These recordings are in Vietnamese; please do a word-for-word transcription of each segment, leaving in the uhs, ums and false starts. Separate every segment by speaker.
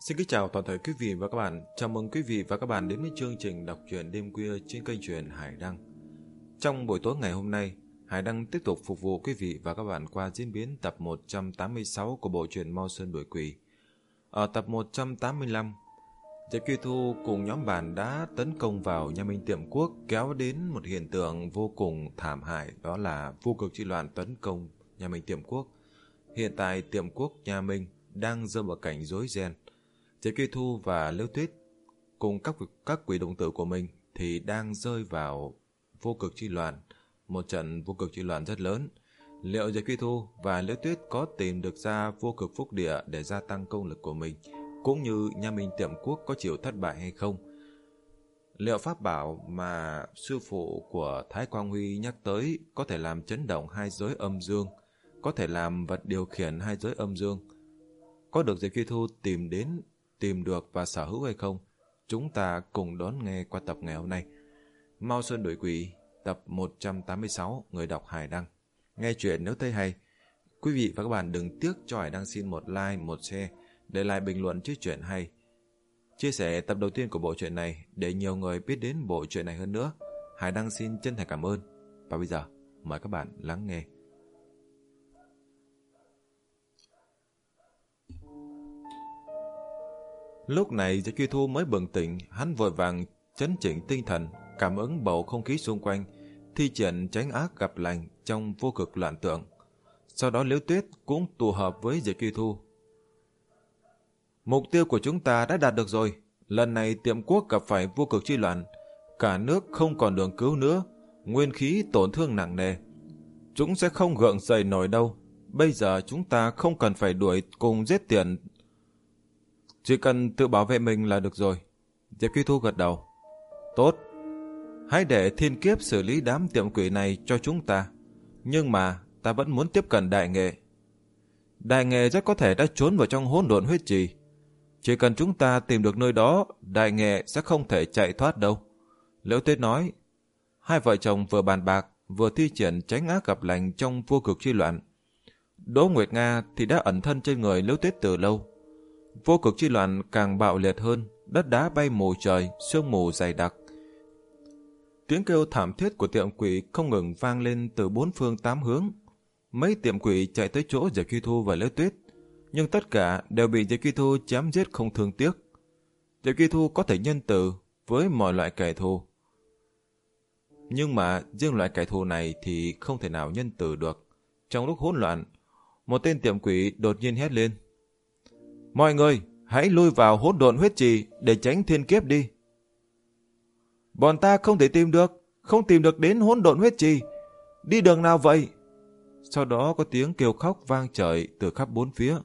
Speaker 1: Xin kính chào toàn thể quý vị và các bạn. Chào mừng quý vị và các bạn đến với chương trình đọc truyện đêm khuya trên kênh truyện Hải Đăng. Trong buổi tối ngày hôm nay, Hải Đăng tiếp tục phục vụ quý vị và các bạn qua diễn biến tập một trăm tám mươi sáu của bộ truyện Mau Sơn Đuổi Quỷ. Ở tập một trăm tám mươi lăm, Diệp Kỳ Thu cùng nhóm bạn đã tấn công vào nhà Minh Tiệm Quốc, kéo đến một hiện tượng vô cùng thảm hại, đó là vô cực chi loạn tấn công nhà Minh Tiệm Quốc. Hiện tại Tiệm Quốc nhà Minh đang rơi vào cảnh rối ren. Diệp Kỳ Thu và Liễu Tuyết cùng các các quỷ đồng tử của mình thì đang rơi vào vô cực chi loạn, một trận vô cực chi loạn rất lớn. Liệu Diệp Kỳ Thu và Liễu Tuyết có tìm được ra vô cực phúc địa để gia tăng công lực của mình, cũng như nhà Minh Tiệm Quốc có chịu thất bại hay không? Liệu pháp bảo mà sư phụ của Thái Quang Huy nhắc tới có thể làm chấn động hai giới âm dương, có thể làm vật điều khiển hai giới âm dương, có được Diệp Kỳ Thu tìm đến, tìm được và sở hữu hay không? Chúng ta cùng đón nghe qua tập ngày hôm nay. Mau Sơn Đuổi Quỷ, tập một trăm tám mươi sáu, người đọc Hải Đăng. Nghe chuyện nếu thấy hay, quý vị và các bạn đừng tiếc cho Hải Đăng xin một like, một share, để lại bình luận chứ chuyện hay. Chia sẻ tập đầu tiên của bộ truyện này để nhiều người biết đến bộ truyện này hơn nữa. Hải Đăng xin chân thành cảm ơn. Và bây giờ, mời các bạn lắng nghe. Lúc này Diệp Kỳ Thu mới bừng tỉnh, hắn vội vàng chấn chỉnh tinh thần, cảm ứng bầu không khí xung quanh, thi triển tránh ác gặp lành trong vô cực loạn tượng. Sau đó Liễu Tuyết cũng tụ hợp với Diệp Kỳ Thu. Mục tiêu của chúng ta đã đạt được rồi. Lần này Tiệm Quốc gặp phải vô cực chi loạn, cả nước không còn đường cứu nữa, nguyên khí tổn thương nặng nề. Chúng sẽ không gượng dậy nổi đâu. Bây giờ chúng ta không cần phải đuổi cùng giết tiền, chỉ cần tự bảo vệ mình là được rồi. Diệp Kỳ Thu gật đầu. Tốt, hãy để thiên kiếp xử lý đám tiệm quỷ này cho chúng ta. Nhưng mà ta vẫn muốn tiếp cận đại nghệ. Đại nghệ rất có thể đã trốn vào trong hỗn độn huyết trì. Chỉ cần chúng ta tìm được nơi đó, đại nghệ sẽ không thể chạy thoát đâu. Liễu Tuyết nói. Hai vợ chồng vừa bàn bạc, vừa thi triển tránh ác gặp lành trong vô cực chi loạn. Đỗ Nguyệt Nga thì đã ẩn thân trên người Liễu Tuyết từ lâu. Vô cực chi loạn càng bạo liệt hơn, đất đá bay mù trời, sương mù dày đặc. Tiếng kêu thảm thiết của tiệm quỷ không ngừng vang lên từ bốn phương tám hướng. Mấy tiệm quỷ chạy tới chỗ Diệp Kỳ Thu và Liễu Tuyết, nhưng tất cả đều bị Diệp Kỳ Thu chém giết không thương tiếc. Diệp Kỳ Thu có thể nhân từ với mọi loại kẻ thù, nhưng mà riêng loại kẻ thù này thì không thể nào nhân từ được. Trong lúc hỗn loạn, một tên tiệm quỷ đột nhiên hét lên. Mọi người, hãy lui vào hỗn độn huyết trì để tránh thiên kiếp đi. Bọn ta không thể tìm được, không tìm được đến hỗn độn huyết trì. Đi đường nào vậy? Sau đó có tiếng kêu khóc vang trời từ khắp bốn phía.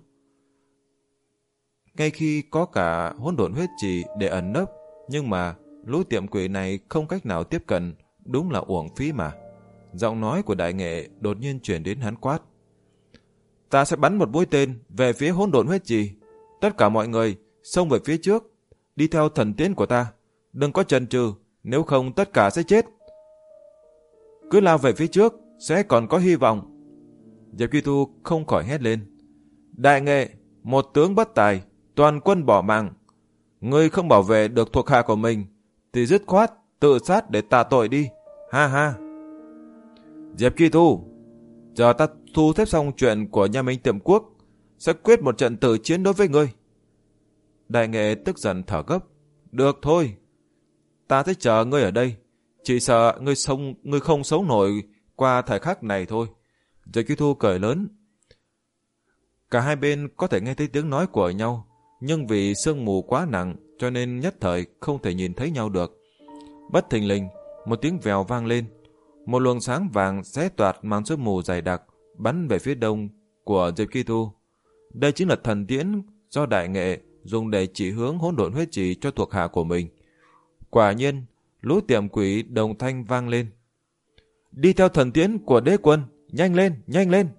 Speaker 1: Ngay khi có cả hỗn độn huyết trì để ẩn nấp, nhưng mà lũ tiệm quỷ này không cách nào tiếp cận, đúng là uổng phí mà. Giọng nói của đại nghệ đột nhiên chuyển đến hắn quát. Ta sẽ bắn một mũi tên về phía hỗn độn huyết trì. Tất cả mọi người xông về phía trước, đi theo thần tiến của ta. Đừng có chần chừ, nếu không tất cả sẽ chết. Cứ lao về phía trước, sẽ còn có hy vọng. Diệp Kỳ Thu không khỏi hét lên. Đại nghệ, một tướng bất tài, toàn quân bỏ mạng. Ngươi không bảo vệ được thuộc hạ của mình, thì dứt khoát tự sát để tạ tội đi. Ha ha. Diệp Kỳ Thu, giờ ta thu xếp xong chuyện của nhà Minh Tiệm Quốc, sẽ quyết một trận tử chiến đối với ngươi. Đại nghệ tức giận thở gấp. Được thôi, ta sẽ chờ ngươi ở đây. Chỉ sợ ngươi, sống, ngươi không sống nổi qua thời khắc này thôi. Diệp Kỳ Thu cười lớn. Cả hai bên có thể nghe thấy tiếng nói của nhau, nhưng vì sương mù quá nặng cho nên nhất thời không thể nhìn thấy nhau được. Bất thình lình, một tiếng vèo vang lên. Một luồng sáng vàng xé toạc màn sương mù dày đặc, bắn về phía đông của Diệp Kỳ Thu. Đây chính là thần tiễn do đại nghệ dùng để chỉ hướng hỗn độn huyết trì cho thuộc hạ của mình. Quả nhiên, lũ tiệm quỷ đồng thanh vang lên. Đi theo thần tiễn của đế quân, nhanh lên, nhanh lên.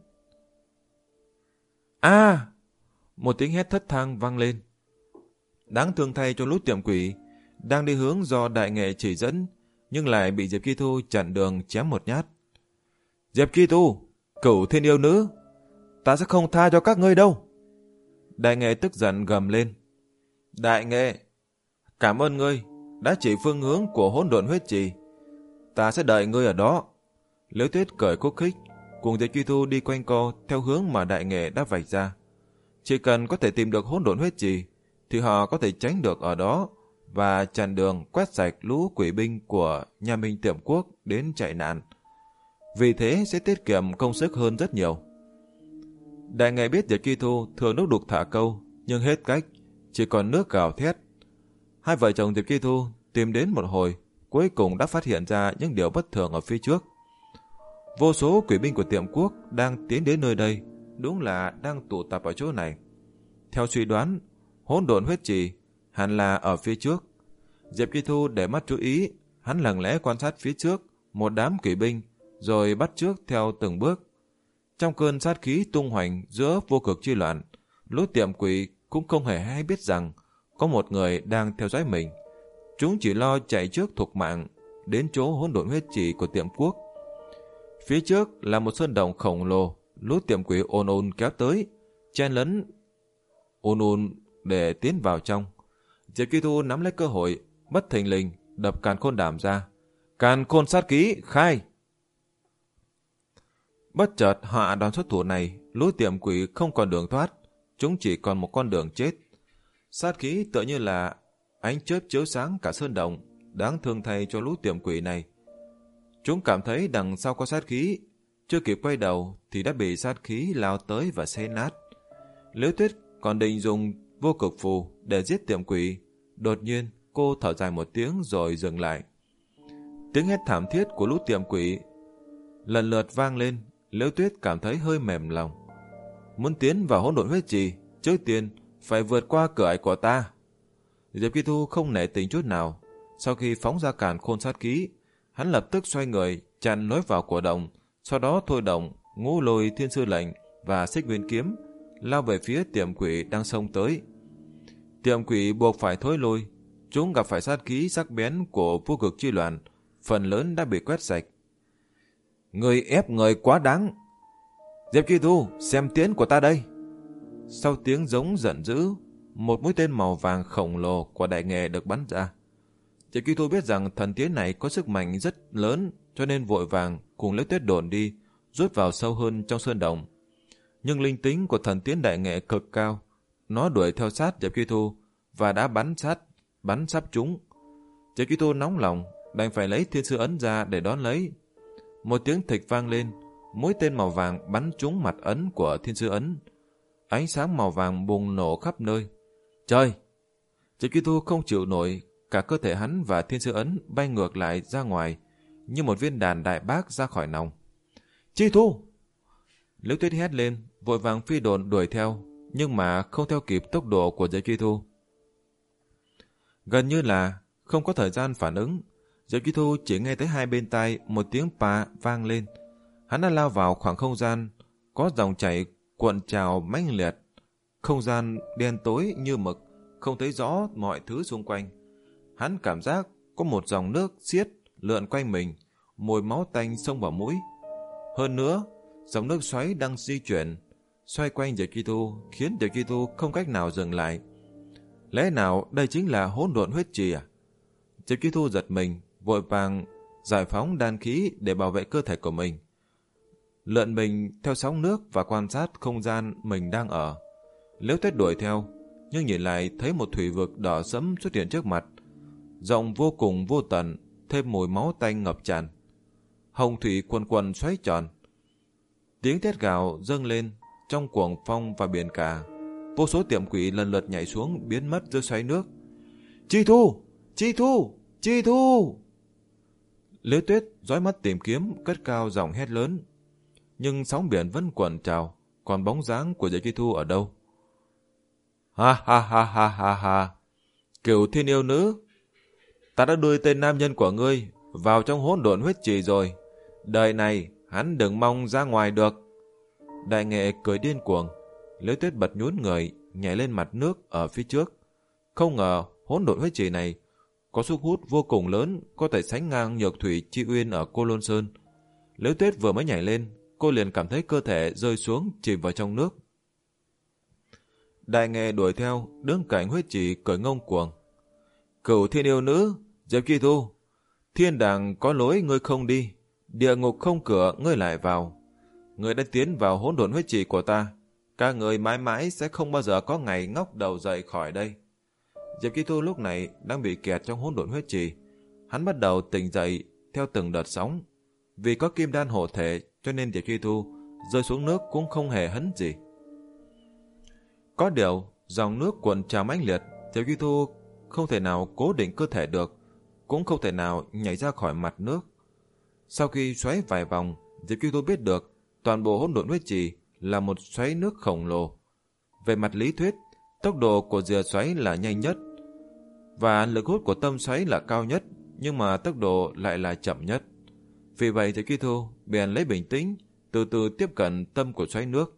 Speaker 1: A! À, một tiếng hét thất thang vang lên. Đáng thương thay cho lũ tiệm quỷ đang đi hướng do đại nghệ chỉ dẫn, nhưng lại bị Diệp Kỳ Thu chặn đường chém một nhát. Diệp Kỳ Thu, cửu thiên yêu nữ, ta sẽ không tha cho các ngươi đâu. Đại nghệ tức giận gầm lên. Đại Nghệ, cảm ơn ngươi đã chỉ phương hướng của hỗn độn huyết trì. Ta sẽ đợi ngươi ở đó. Liễu Tuyết cười khúc khích, cùng Diệp Chi Thu đi quanh co theo hướng mà Đại Nghệ đã vạch ra. Chỉ cần có thể tìm được hỗn độn huyết trì, thì họ có thể tránh được ở đó và chặn đường quét sạch lũ quỷ binh của nhà Minh Tiệm Quốc đến chạy nạn. Vì thế sẽ tiết kiệm công sức hơn rất nhiều. Đại Nghệ biết Diệp Chi Thu thường nước đục thả câu, nhưng hết cách, chỉ còn nước gào thét. Hai vợ chồng Diệp Chi Thu tìm đến một hồi, cuối cùng đã phát hiện ra những điều bất thường ở phía trước. Vô số quỷ binh của Tiệm Quốc đang tiến đến nơi đây, đúng là đang tụ tập ở chỗ này. Theo suy đoán, hỗn độn huyết trì hẳn là ở phía trước. Diệp Chi Thu để mắt chú ý, hắn lặng lẽ quan sát phía trước một đám quỷ binh, rồi bắt chước theo từng bước. Trong cơn sát khí tung hoành giữa vô cực chi loạn, lũ tiệm quỷ cũng không hề hay biết rằng có một người đang theo dõi mình. Chúng chỉ lo chạy trước thục mạng đến chỗ hỗn độn huyết trì của Tiệm Quốc. Phía trước là một sơn động khổng lồ, lũ tiệm quỷ ồn ồn kéo tới, chen lấn ồn ồn để tiến vào trong. Diệp Chi Thu nắm lấy cơ hội, bất thình lình đập càn khôn đàm ra. Càn khôn sát ký khai. Bất chợt hạ đòn xuất thủ này, lũ tiệm quỷ không còn đường thoát, chúng chỉ còn một con đường chết. Sát khí tựa như là ánh chớp chiếu sáng cả sơn động, đáng thương thay cho lũ tiệm quỷ này. Chúng cảm thấy đằng sau có sát khí, chưa kịp quay đầu thì đã bị sát khí lao tới và xé nát. Liễu Tuyết còn định dùng vô cực phù để giết tiệm quỷ, đột nhiên cô thở dài một tiếng rồi dừng lại. Tiếng hét thảm thiết của lũ tiệm quỷ lần lượt vang lên. Liễu Tuyết cảm thấy hơi mềm lòng. Muốn tiến vào hỗn độn huyết trì, trước tiên phải vượt qua cửa ải của ta. Diệp Chi Thu không nể tình chút nào. Sau khi phóng ra càn khôn sát ký, hắn lập tức xoay người chặn lối vào của động, sau đó thôi động ngũ lôi thiên sư lệnh và xích nguyên kiếm lao về phía tiệm quỷ đang xông tới. Tiệm quỷ buộc phải thối lui, chúng gặp phải sát khí sắc bén của vô cực chi loạn, phần lớn đã bị quét sạch. Người ép người quá đáng. Diệp Chi Thu, xem tiến của ta đây. Sau tiếng giống giận dữ, một mũi tên màu vàng khổng lồ của Đại Nghệ được bắn ra. Diệp Chi Thu biết rằng thần tiến này có sức mạnh rất lớn, cho nên vội vàng cùng Liễu Tuyết đồn đi, rút vào sâu hơn trong sơn động. Nhưng linh tính của thần tiến Đại Nghệ cực cao, nó đuổi theo sát Diệp Chi Thu và đã bắn sát, bắn sắp chúng. Diệp Chi Thu nóng lòng, đành phải lấy thiên sư ấn ra để đón lấy. Một tiếng thịch vang lên, mũi tên màu vàng bắn trúng mặt ấn của thiên sư ấn. Ánh sáng màu vàng bùng nổ khắp nơi. Trời! Diệp Chi Thu không chịu nổi, cả cơ thể hắn và thiên sư ấn bay ngược lại ra ngoài, như một viên đàn đại bác ra khỏi nòng. Chi Thu! Liễu Tuyết hét lên, vội vàng phi đồn đuổi theo, nhưng mà không theo kịp tốc độ của Diệp Chi Thu. Gần như là không có thời gian phản ứng, Diệp Chi Thu chỉ nghe thấy hai bên tai một tiếng pa vang lên. Hắn đã lao vào khoảng không gian, có dòng chảy cuộn trào mãnh liệt. Không gian đen tối như mực, không thấy rõ mọi thứ xung quanh. Hắn cảm giác có một dòng nước xiết lượn quanh mình, mùi máu tanh xông vào mũi. Hơn nữa, dòng nước xoáy đang di chuyển, xoay quanh Diệp Chi Thu, khiến Diệp Chi Thu không cách nào dừng lại. Lẽ nào đây chính là hỗn độn huyết trì à? Diệp Chi Thu giật mình, vội vàng giải phóng đan khí để bảo vệ cơ thể của mình. Lượn mình theo sóng nước và quan sát không gian mình đang ở. Liễu Tuyết đuổi theo, nhưng nhìn lại thấy một thủy vực đỏ sẫm xuất hiện trước mặt, rộng vô cùng vô tận, thêm mùi máu tanh ngập tràn. Hồng thủy quần quần xoáy tròn. Tiếng thét gào dâng lên trong cuồng phong và biển cả. Vô số tiệm quỷ lần lượt nhảy xuống biến mất dưới xoáy nước. Chi Thu! Chi Thu! Chi Thu! Liễu Tuyết dõi mắt tìm kiếm, cất cao giọng hét lớn. Nhưng sóng biển vẫn cuộn trào, còn bóng dáng của Diệp Chi Thu ở đâu? Ha ha ha ha ha ha! Cửu thiên yêu nữ! Ta đã đuổi tên nam nhân của ngươi vào trong hỗn độn huyết trì rồi. Đời này hắn đừng mong ra ngoài được. Đại Nghệ cười điên cuồng. Liễu Tuyết bật nhún người, nhảy lên mặt nước ở phía trước. Không ngờ hỗn độn huyết trì này có sức hút vô cùng lớn, có thể sánh ngang nhược thủy chi uyên ở Cô Lôn Sơn. Liễu Tuyết vừa mới nhảy lên, cô liền cảm thấy cơ thể rơi xuống chìm vào trong nước. Đại Nghệ đuổi theo, đứng cạnh huyết trì cười ngông cuồng. Cửu thiên yêu nữ, Diệp Chi Thu, thiên đàng có lối ngươi không đi, địa ngục không cửa ngươi lại vào. Ngươi đã tiến vào hỗn độn huyết trì của ta, các người mãi mãi sẽ không bao giờ có ngày ngóc đầu dậy khỏi đây. Diệp Chi Thu lúc này đang bị kẹt trong hỗn độn huyết trì. Hắn bắt đầu tỉnh dậy theo từng đợt sóng. Vì có kim đan hộ thể cho nên Diệp Chi Thu rơi xuống nước cũng không hề hấn gì. Có điều, dòng nước cuộn trào mãnh liệt, Diệp Chi Thu không thể nào cố định cơ thể được, cũng không thể nào nhảy ra khỏi mặt nước. Sau khi xoáy vài vòng, Diệp Chi Thu biết được toàn bộ hỗn độn huyết trì là một xoáy nước khổng lồ. Về mặt lý thuyết, tốc độ của rìa xoáy là nhanh nhất và lực hút của tâm xoáy là cao nhất, nhưng mà tốc độ lại là chậm nhất. Vì vậy Diệp Chi Thu bèn lấy bình tĩnh, từ từ tiếp cận tâm của xoáy nước.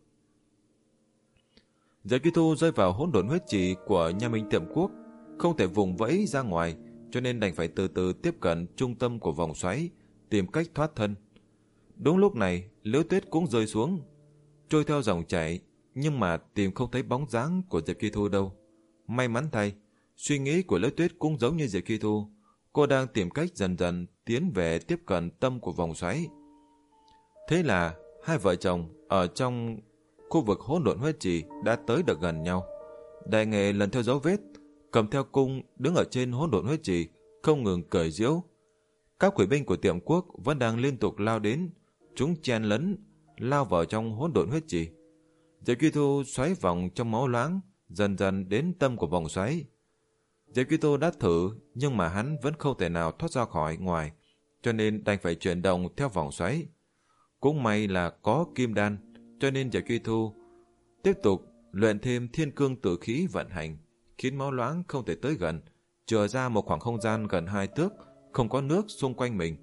Speaker 1: Diệp Chi Thu rơi vào hỗn độn huyết trì của Nha Minh Tiệm Quốc, không thể vùng vẫy ra ngoài, cho nên đành phải từ từ tiếp cận trung tâm của vòng xoáy, tìm cách thoát thân. Đúng lúc này, Liễu Tuyết cũng rơi xuống, trôi theo dòng chảy, nhưng mà tìm không thấy bóng dáng của Diệp Chi Thu đâu. May mắn thay, suy nghĩ của Liễu Tuyết cũng giống như Diệp Chi Thu, cô đang tìm cách dần dần tiến về tiếp cận tâm của vòng xoáy. Thế là hai vợ chồng ở trong khu vực hỗn độn huyết trì đã tới được gần nhau. Đại Nghệ lần theo dấu vết, cầm theo cung đứng ở trên hỗn độn huyết trì, không ngừng cười giễu. Các quỷ binh của Tiệm Quốc vẫn đang liên tục lao đến, chúng chen lấn lao vào trong hỗn độn huyết trì. Diệp Chi Thu xoáy vòng trong máu loãng, dần dần đến tâm của vòng xoáy. Diệp Chi Thu đã thử, nhưng mà hắn vẫn không thể nào thoát ra khỏi ngoài, cho nên đành phải chuyển động theo vòng xoáy. Cũng may là có kim đan, cho nên Diệp Chi Thu tiếp tục luyện thêm thiên cương tử khí vận hành, khiến máu loãng không thể tới gần, chừa ra một khoảng không gian gần hai thước, không có nước xung quanh mình.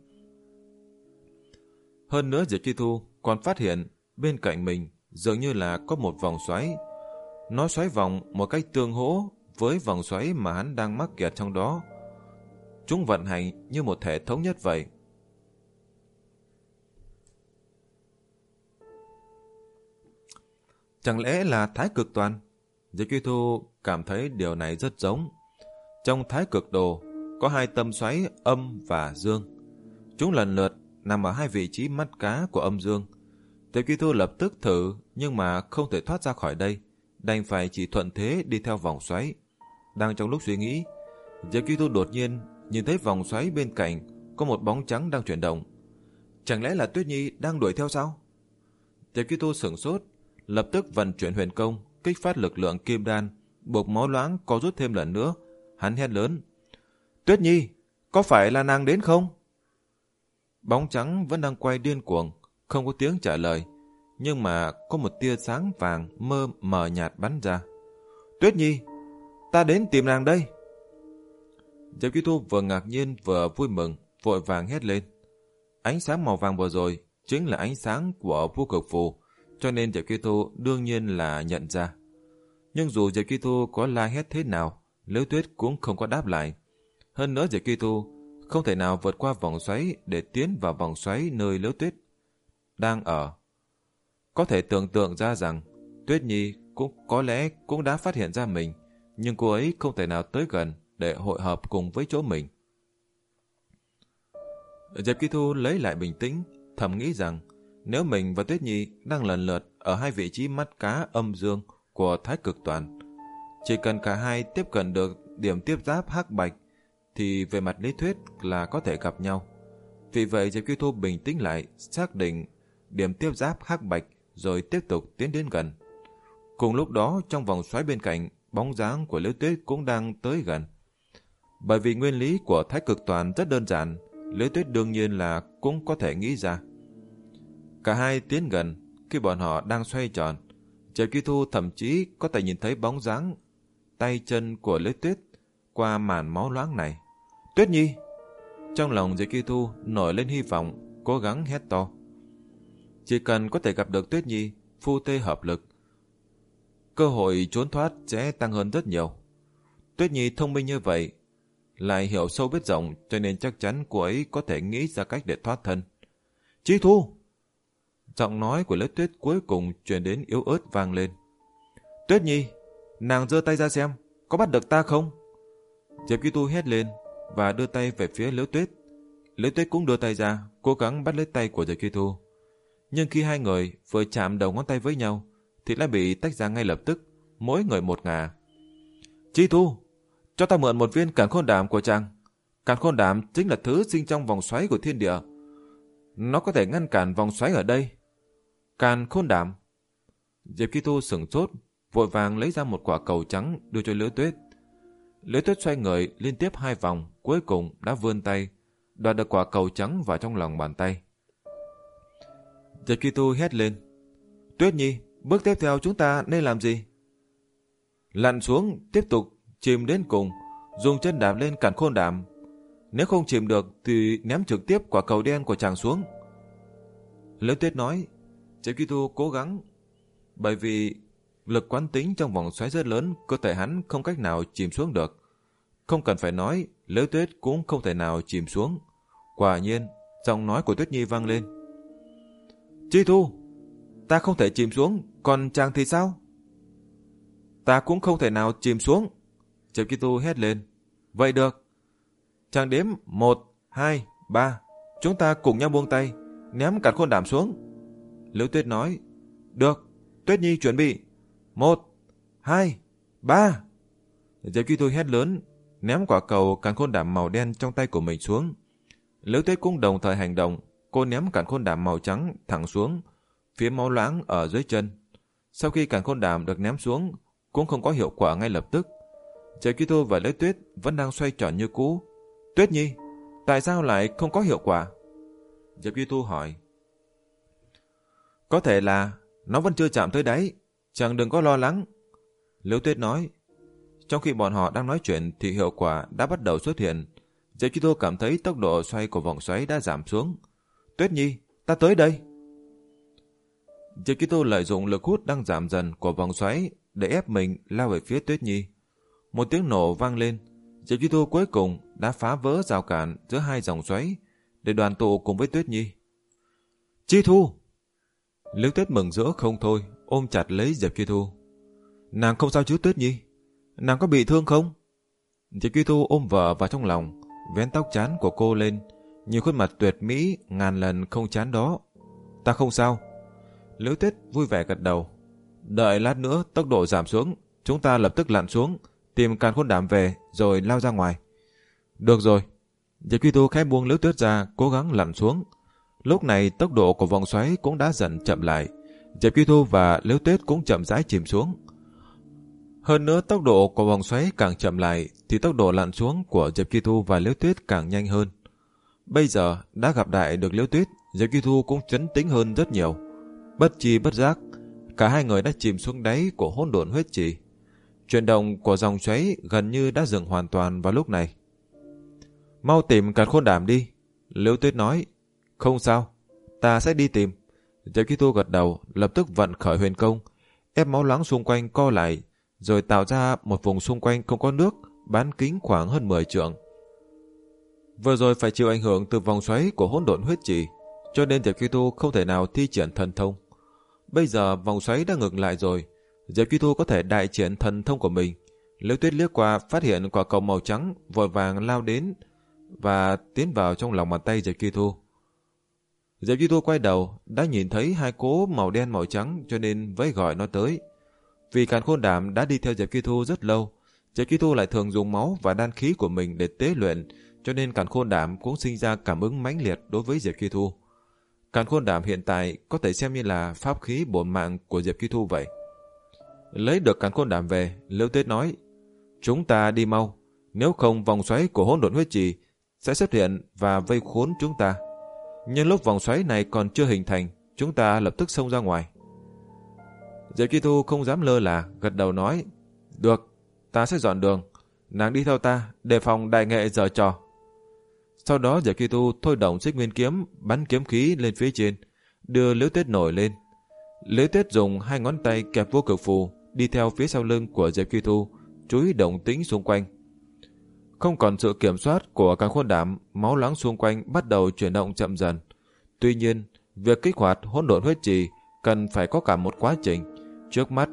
Speaker 1: Hơn nữa Diệp Chi Thu còn phát hiện bên cạnh mình dường như là có một vòng xoáy. Nó xoáy vòng một cách tương hỗ với vòng xoáy mà hắn đang mắc kẹt trong đó. Chúng vận hành như một thể thống nhất vậy. Chẳng lẽ là Thái Cực Toàn? Diệp Chi Thu cảm thấy điều này rất giống. Trong Thái Cực Đồ có hai tâm xoáy âm và dương. Chúng lần lượt nằm ở hai vị trí mắt cá của âm dương. Diệp Chi Thu lập tức thử, nhưng mà không thể thoát ra khỏi đây, đành phải chỉ thuận thế đi theo vòng xoáy. Đang trong lúc suy nghĩ, Diệp Chi Thu đột nhiên nhìn thấy vòng xoáy bên cạnh có một bóng trắng đang chuyển động. Chẳng lẽ là Tuyết Nhi đang đuổi theo sao? Diệp Chi Thu sửng sốt, lập tức vận chuyển huyền công, kích phát lực lượng kim đan, buộc máu loãng co rút thêm lần nữa. Hắn hét lớn: Tuyết Nhi, có phải là nàng đến không? Bóng trắng vẫn đang quay điên cuồng, không có tiếng trả lời, nhưng mà có một tia sáng vàng mơ mờ nhạt bắn ra. Tuyết Nhi, ta đến tìm nàng đây. Diệp Chi Thu vừa ngạc nhiên vừa vui mừng, vội vàng hét lên. Ánh sáng màu vàng vừa rồi chính là ánh sáng của vô cực phù, cho nên Diệp Chi Thu đương nhiên là nhận ra. Nhưng dù Diệp Chi Thu có la hét thế nào, Liễu Tuyết cũng không có đáp lại. Hơn nữa Diệp Chi Thu không thể nào vượt qua vòng xoáy để tiến vào vòng xoáy nơi Liễu Tuyết đang ở. Có thể tưởng tượng ra rằng Tuyết Nhi cũng có lẽ cũng đã phát hiện ra mình, nhưng cô ấy không thể nào tới gần để hội hợp cùng với chỗ mình. Diệp Chi Thu lấy lại bình tĩnh, thầm nghĩ rằng nếu mình và Tuyết Nhi đang lần lượt ở hai vị trí mắt cá âm dương của Thái Cực Toàn, chỉ cần cả hai tiếp cận được điểm tiếp giáp hắc bạch thì về mặt lý thuyết là có thể gặp nhau. Vì vậy Diệp Chi Thu bình tĩnh lại, xác định điểm tiếp giáp hắc bạch rồi tiếp tục tiến đến gần. Cùng lúc đó trong vòng xoáy bên cạnh, bóng dáng của Liễu Tuyết cũng đang tới gần. Bởi vì nguyên lý của Thái Cực Toàn rất đơn giản, Liễu Tuyết đương nhiên là cũng có thể nghĩ ra. Cả hai tiến gần, khi bọn họ đang xoay tròn, Diệp Chi Thu thậm chí có thể nhìn thấy bóng dáng tay chân của Liễu Tuyết qua màn máu loãng này. Tuyết Nhi! Trong lòng Diệp Chi Thu nổi lên hy vọng, cố gắng hét to. Chỉ cần có thể gặp được Tuyết Nhi, phu thê hợp lực, cơ hội trốn thoát sẽ tăng hơn rất nhiều. Tuyết Nhi thông minh như vậy, lại hiểu sâu biết rộng, cho nên chắc chắn cô ấy có thể nghĩ ra cách để thoát thân. Chi Thu! Giọng nói của Liễu Tuyết cuối cùng truyền đến yếu ớt vang lên. Tuyết Nhi! Nàng giơ tay ra xem, có bắt được ta không? Diệp Kỳ Tu hét lên và đưa tay về phía Liễu Tuyết. Liễu Tuyết cũng đưa tay ra, cố gắng bắt lấy tay của Diệp Kỳ Tu. Nhưng khi hai người vừa chạm đầu ngón tay với nhau, thì lại bị tách ra ngay lập tức, mỗi người một ngả. Chi Tu, cho ta mượn một viên càn khôn đàm của chàng. Càn khôn đàm chính là thứ sinh trong vòng xoáy của thiên địa. Nó có thể ngăn cản vòng xoáy ở đây. Càn khôn đàm. Diệp Kỳ Tu sửng sốt, vội vàng lấy ra một quả cầu trắng đưa cho Liễu Tuyết. Liễu Tuyết xoay người liên tiếp hai vòng, cuối cùng đã vươn tay, đoạt được quả cầu trắng vào trong lòng bàn tay. Diệp Kỳ Tu hét lên. Tuyết Nhi, bước tiếp theo chúng ta nên làm gì? Lặn xuống, tiếp tục chìm đến cùng, dùng chân đạp lên càn khôn đàm. Nếu không chìm được thì ném trực tiếp quả cầu đen của chàng xuống. Liễu Tuyết nói. Diệp Kỳ Tu cố gắng, bởi vì lực quán tính trong vòng xoáy rất lớn, cơ thể hắn không cách nào chìm xuống được. Không cần phải nói, Liễu Tuyết cũng không thể nào chìm xuống. Quả nhiên, giọng nói của Tuyết Nhi vang lên. Chi Tu, ta không thể chìm xuống, còn chàng thì sao? Ta cũng không thể nào chìm xuống. Diệp Kỳ Tu hét lên. Vậy được. Chàng đếm một, hai, ba. Chúng ta cùng nhau buông tay, ném càn khôn đàm xuống. Liễu Tuyết nói. Được, Tuyết Nhi chuẩn bị. Một, hai, ba. Diệp Kỳ Tu hét lớn, ném quả cầu càn khôn đàm màu đen trong tay của mình xuống. Liễu Tuyết cũng đồng thời hành động, cô ném càn khôn đàm màu trắng thẳng xuống, phía máu loãng ở dưới chân. Sau khi càn khôn đàm được ném xuống, cũng không có hiệu quả ngay lập tức. Diệp Kỳ Tu và Liễu Tuyết vẫn đang xoay tròn như cũ. Tuyết Nhi, tại sao lại không có hiệu quả? Diệp Kỳ Tu hỏi. Có thể là nó vẫn chưa chạm tới đáy, chàng đừng có lo lắng. Liễu Tuyết nói. Trong khi bọn họ đang nói chuyện thì hiệu quả đã bắt đầu xuất hiện. Diệp Kỳ Tu cảm thấy tốc độ xoay của vòng xoáy đã giảm xuống. Tuyết Nhi, ta tới đây. Diệp Kỳ Tu lợi dụng lực hút đang giảm dần của vòng xoáy để ép mình lao về phía Tuyết Nhi. Một tiếng nổ vang lên. Diệp Kỳ Tu cuối cùng đã phá vỡ rào cản giữa hai dòng xoáy để đoàn tụ cùng với Tuyết Nhi. Chi Thu! Liễu Tuyết mừng rỡ không thôi, ôm chặt lấy Diệp Kỳ Tu. Nàng không sao chứ Tuyết Nhi? Nàng có bị thương không? Diệp Kỳ Tu ôm vợ vào trong lòng, vén tóc trán của cô lên, nhìn khuôn mặt tuyệt mỹ ngàn lần không chán đó. Ta không sao. Liễu Tuyết vui vẻ gật đầu. Đợi lát nữa tốc độ giảm xuống, chúng ta lập tức lặn xuống, tìm càn khôn đàm về rồi lao ra ngoài. Được rồi. Diệp Kỳ Tu khẽ buông Liễu Tuyết ra, cố gắng lặn xuống. Lúc này tốc độ của vòng xoáy cũng đã dần chậm lại. Diệp Kỳ Tu và Liễu Tuyết cũng chậm rãi chìm xuống. Hơn nữa tốc độ của vòng xoáy càng chậm lại thì tốc độ lặn xuống của Diệp Kỳ Tu và Liễu Tuyết càng nhanh hơn. Bây giờ đã gặp đại được Liễu Tuyết, Diệp Kỳ Tu cũng trấn tĩnh hơn rất nhiều. Bất chi bất giác, cả hai người đã chìm xuống đáy của hỗn độn huyết trì. Chuyển động của dòng xoáy gần như đã dừng hoàn toàn vào lúc này. Mau tìm càn khôn đàm đi. Liễu Tuyết nói. Không sao, ta sẽ đi tìm. Diệp Kỳ Tu gật đầu, lập tức vận khởi huyền công, ép máu loãng xung quanh co lại, rồi tạo ra một vùng xung quanh không có nước, bán kính khoảng hơn mười trượng. Vừa rồi phải chịu ảnh hưởng từ vòng xoáy của hỗn độn huyết trì, cho nên Diệp Kỳ Tu không thể nào thi triển thần thông. Bây giờ vòng xoáy đã ngừng lại rồi, Diệp Kỳ Tu có thể đại triển thần thông của mình. Liễu Tuyết liếc qua phát hiện quả cầu màu trắng, vội vàng lao đến và tiến vào trong lòng bàn tay Diệp Kỳ Tu. Diệp Kỳ Tu quay đầu, đã nhìn thấy hai cỗ màu đen màu trắng cho nên vẫy gọi nó tới. Vì càn khôn đàm đã đi theo Diệp Kỳ Tu rất lâu, Diệp Kỳ Tu lại thường dùng máu và đan khí của mình để tế luyện, cho nên càn khôn đàm cũng sinh ra cảm ứng mãnh liệt đối với Diệp Kỳ Tu. Càn khôn đàm hiện tại có thể xem như là pháp khí bổn mạng của Diệp Kỳ Tu vậy. Lấy được càn khôn đàm về, Liễu Tuyết nói, chúng ta đi mau, nếu không vòng xoáy của hỗn độn huyết trì sẽ xuất hiện và vây khốn chúng ta. Nhưng lúc vòng xoáy này còn chưa hình thành, chúng ta lập tức xông ra ngoài. Diệp Kỳ Tu không dám lơ là, gật đầu nói, được, ta sẽ dọn đường, nàng đi theo ta, đề phòng đại nghệ giở trò. Sau đó Diệp Kỳ Tu thôi động xích nguyên kiếm, bắn kiếm khí lên phía trên, đưa Liễu Tuyết nổi lên. Liễu Tuyết dùng hai ngón tay kẹp vô cực phù, đi theo phía sau lưng của Diệp Kỳ Tu, chú ý động tĩnh xung quanh. Không còn sự kiểm soát của càn khôn đàm, máu loãng xung quanh bắt đầu chuyển động chậm dần. Tuy nhiên, việc kích hoạt hỗn độn huyết trì cần phải có cả một quá trình. Trước mắt,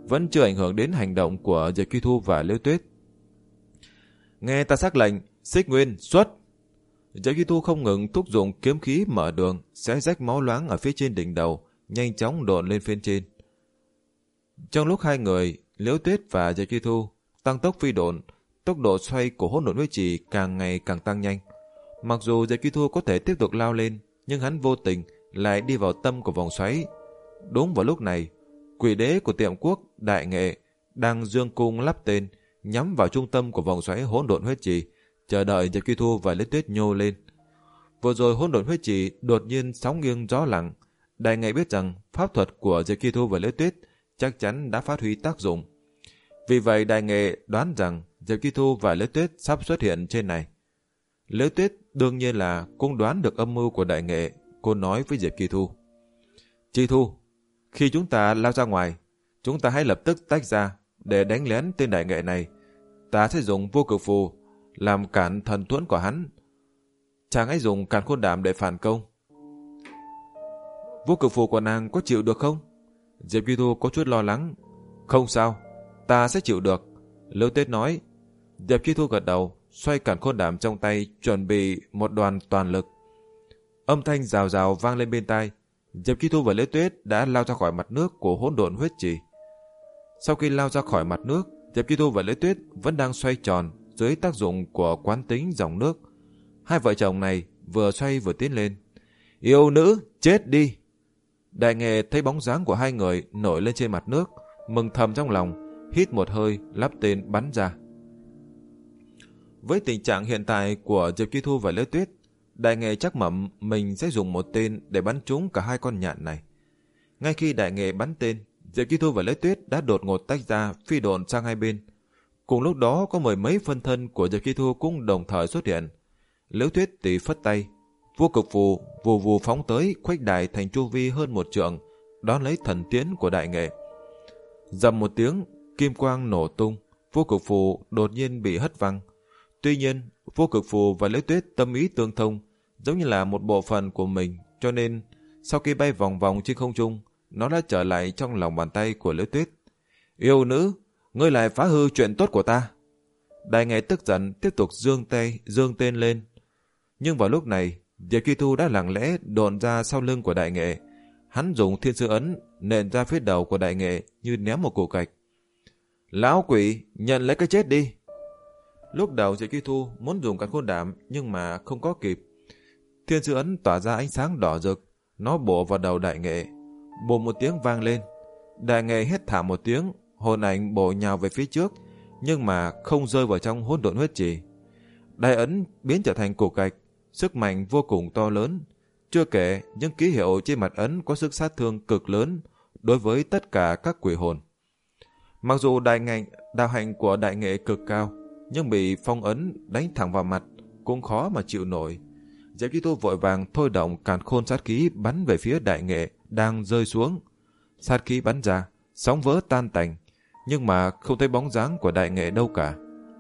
Speaker 1: vẫn chưa ảnh hưởng đến hành động của Diệp Kỳ Thu và Liễu Tuyết. Nghe ta sắc lệnh, Xích Nguyên xuất. Diệp Kỳ Thu không ngừng thúc dụng kiếm khí mở đường, xé rách máu loáng ở phía trên đỉnh đầu, nhanh chóng độn lên phía trên. Trong lúc hai người, Liễu Tuyết và Diệp Kỳ Thu tăng tốc phi độn, tốc độ xoay của hỗn độn huyết trì càng ngày càng tăng nhanh. Mặc dù Diệp Kỳ Thu có thể tiếp tục lao lên, nhưng hắn vô tình lại đi vào tâm của vòng xoáy. Đúng vào lúc này, quỷ đế của Tiệm Quốc Đại Nghệ đang dương cung lắp tên nhắm vào trung tâm của vòng xoáy hỗn độn huyết trì, chờ đợi Diệp Kỳ Thu và Liễu Tuyết nhô lên. Vừa rồi hỗn độn huyết trì đột nhiên sóng nghiêng gió lặng. Đại Nghệ biết rằng pháp thuật của Diệp Kỳ Thu và Liễu Tuyết chắc chắn đã phát huy tác dụng. Vì vậy Đại Nghệ đoán rằng Diệp Kỳ Thu và Liễu Tuyết sắp xuất hiện trên này. Liễu Tuyết đương nhiên là cũng đoán được âm mưu của Đại Nghệ. Cô nói với Diệp Kỳ Thu: Kỳ Thu, khi chúng ta lao ra ngoài, chúng ta hãy lập tức tách ra để đánh lén tên Đại Nghệ này. Ta sẽ dùng vô cực phù làm cản thần thuẫn của hắn. Chàng hãy dùng càn khôn đảm để phản công. Vô cực phù của nàng có chịu được không? Diệp Kỳ Thu có chút lo lắng. Không sao, ta sẽ chịu được, Liễu Tuyết nói. Diệp Kỳ Thu gật đầu, xoay càn khôn đảm trong tay, chuẩn bị một đoàn toàn lực. Âm thanh rào rào vang lên bên tai. Diệp Kỳ Thu và Liễu Tuyết đã lao ra khỏi mặt nước của hỗn độn huyết trì. Sau khi lao ra khỏi mặt nước, Diệp Kỳ Thu và Liễu Tuyết vẫn đang xoay tròn dưới tác dụng của quán tính dòng nước. Hai vợ chồng này vừa xoay vừa tiến lên. Yêu nữ, chết đi! Đại Nghệ thấy bóng dáng của hai người nổi lên trên mặt nước, mừng thầm trong lòng, hít một hơi, lắp tên bắn ra. Với tình trạng hiện tại của Diệp Kỳ Thu và Liễu Tuyết, Đại Nghệ chắc mẩm mình sẽ dùng một tên để bắn trúng cả hai con nhạn này. Ngay khi Đại Nghệ bắn tên, Diệp Kỳ Thu và Liễu Tuyết đã đột ngột tách ra, phi độn sang hai bên. Cùng lúc đó có mười mấy phân thân của Diệp Kỳ Thu cũng đồng thời xuất hiện. Liễu Tuyết tỉ phất tay, vô cực phù vù vù phóng tới, khuếch đại thành chu vi hơn một trượng, đón lấy thần tiễn của Đại Nghệ. Dầm một tiếng, kim quang nổ tung, vô cực phù đột nhiên bị hất văng. Tuy nhiên, vô cực phù và Liễu Tuyết tâm ý tương thông, giống như là một bộ phận của mình, cho nên sau khi bay vòng vòng trên không trung, nó đã trở lại trong lòng bàn tay của Liễu Tuyết. Yêu nữ, ngươi lại phá hư chuyện tốt của ta. Đại Nghệ tức giận tiếp tục giương tay, giương tên lên. Nhưng vào lúc này, Diệp Kỳ Thu đã lặng lẽ độn ra sau lưng của Đại Nghệ. Hắn dùng thiên sư ấn nện ra phía đầu của Đại Nghệ như ném một củ gạch. Lão quỷ, nhận lấy cái chết đi. Lúc đầu Diệp Kỳ Thu muốn dùng càn khôn đảm nhưng mà không có kịp. Thiên sư ấn tỏa ra ánh sáng đỏ rực, nó bổ vào đầu Đại Nghệ. Bùm một tiếng vang lên. Đại Nghệ hét thảm một tiếng, hồn ảnh bổ nhào về phía trước, nhưng mà không rơi vào trong hỗn độn huyết trì. Đại ấn biến trở thành cục gạch, sức mạnh vô cùng to lớn. Chưa kể những ký hiệu trên mặt ấn có sức sát thương cực lớn đối với tất cả các quỷ hồn. Mặc dù đại ngành, đạo hạnh của Đại Nghệ cực cao, nhưng bị phong ấn đánh thẳng vào mặt cũng khó mà chịu nổi. Diệp Kỳ Thu vội vàng thôi động càn khôn sát khí bắn về phía Đại Nghệ đang rơi xuống. Sát khí bắn ra, sóng vỡ tan tành, nhưng mà không thấy bóng dáng của Đại Nghệ đâu cả.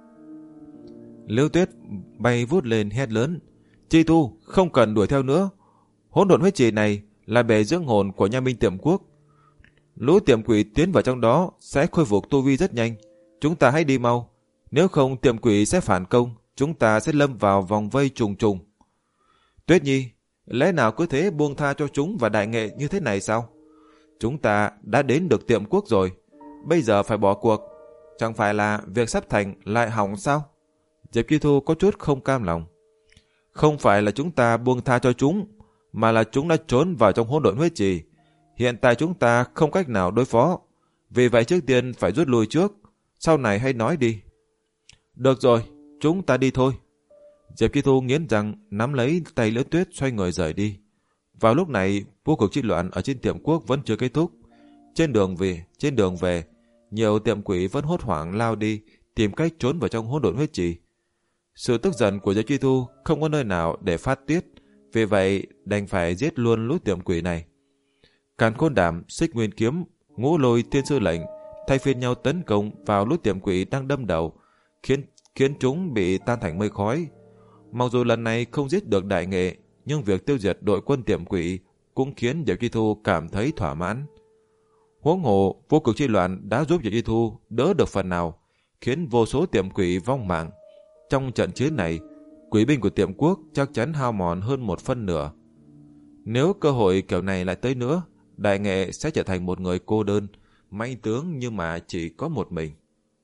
Speaker 1: Liễu Tuyết bay vút lên hét lớn: Chi Thu, không cần đuổi theo nữa. Hỗn độn huyết trì này là bể dưỡng hồn của Nha Minh Tiệm Quốc. Lũ tiệm quỷ tiến vào trong đó sẽ khôi phục tu vi rất nhanh. Chúng ta hãy đi mau. Nếu không tiệm quỷ sẽ phản công, chúng ta sẽ lâm vào vòng vây trùng trùng. Tuyết Nhi, lẽ nào cứ thế buông tha cho chúng và Đại Nghệ như thế này sao? Chúng ta đã đến được Tiệm Quốc rồi, bây giờ phải bỏ cuộc. Chẳng phải là việc sắp thành lại hỏng sao? Diệp Kỳ Thu có chút không cam lòng. Không phải là chúng ta buông tha cho chúng, mà là chúng đã trốn vào trong hỗn độn huyết trì. Hiện tại chúng ta không cách nào đối phó, vì vậy trước tiên phải rút lui trước, sau này hãy nói đi. Được rồi, chúng ta đi thôi. Diệp Kỳ Thu nghiến răng nắm lấy tay Liễu Tuyết xoay người rời đi. Vào lúc này, vô cuộc chi loạn ở trên Tiệm Quốc vẫn chưa kết thúc. Trên đường về, trên đường về, nhiều tiệm quỷ vẫn hốt hoảng lao đi, tìm cách trốn vào trong hỗn độn huyết trì. Sự tức giận của Diệp Kỳ Thu không có nơi nào để phát tiết, vì vậy đành phải giết luôn lũ tiệm quỷ này. Càn khôn đảm, xích nguyên kiếm, ngũ lôi thiên sư lệnh thay phiên nhau tấn công vào lũ tiệm quỷ đang đâm đầu, khiến khiến chúng bị tan thành mây khói. Mặc dù lần này không giết được Đại Nghệ, nhưng việc tiêu diệt đội quân tiệm quỷ cũng khiến Diệp Kỳ Thu cảm thấy thỏa mãn. Huống hồ vô cực chi loạn đã giúp Diệp Chi Thu đỡ được phần nào, khiến vô số tiệm quỷ vong mạng. Trong trận chiến này, quỷ binh của tiệm quốc chắc chắn hao mòn hơn một phân nửa. Nếu cơ hội kiểu này lại tới nữa, Đại Nghệ sẽ trở thành một người cô đơn, manh tướng nhưng mà chỉ có một mình.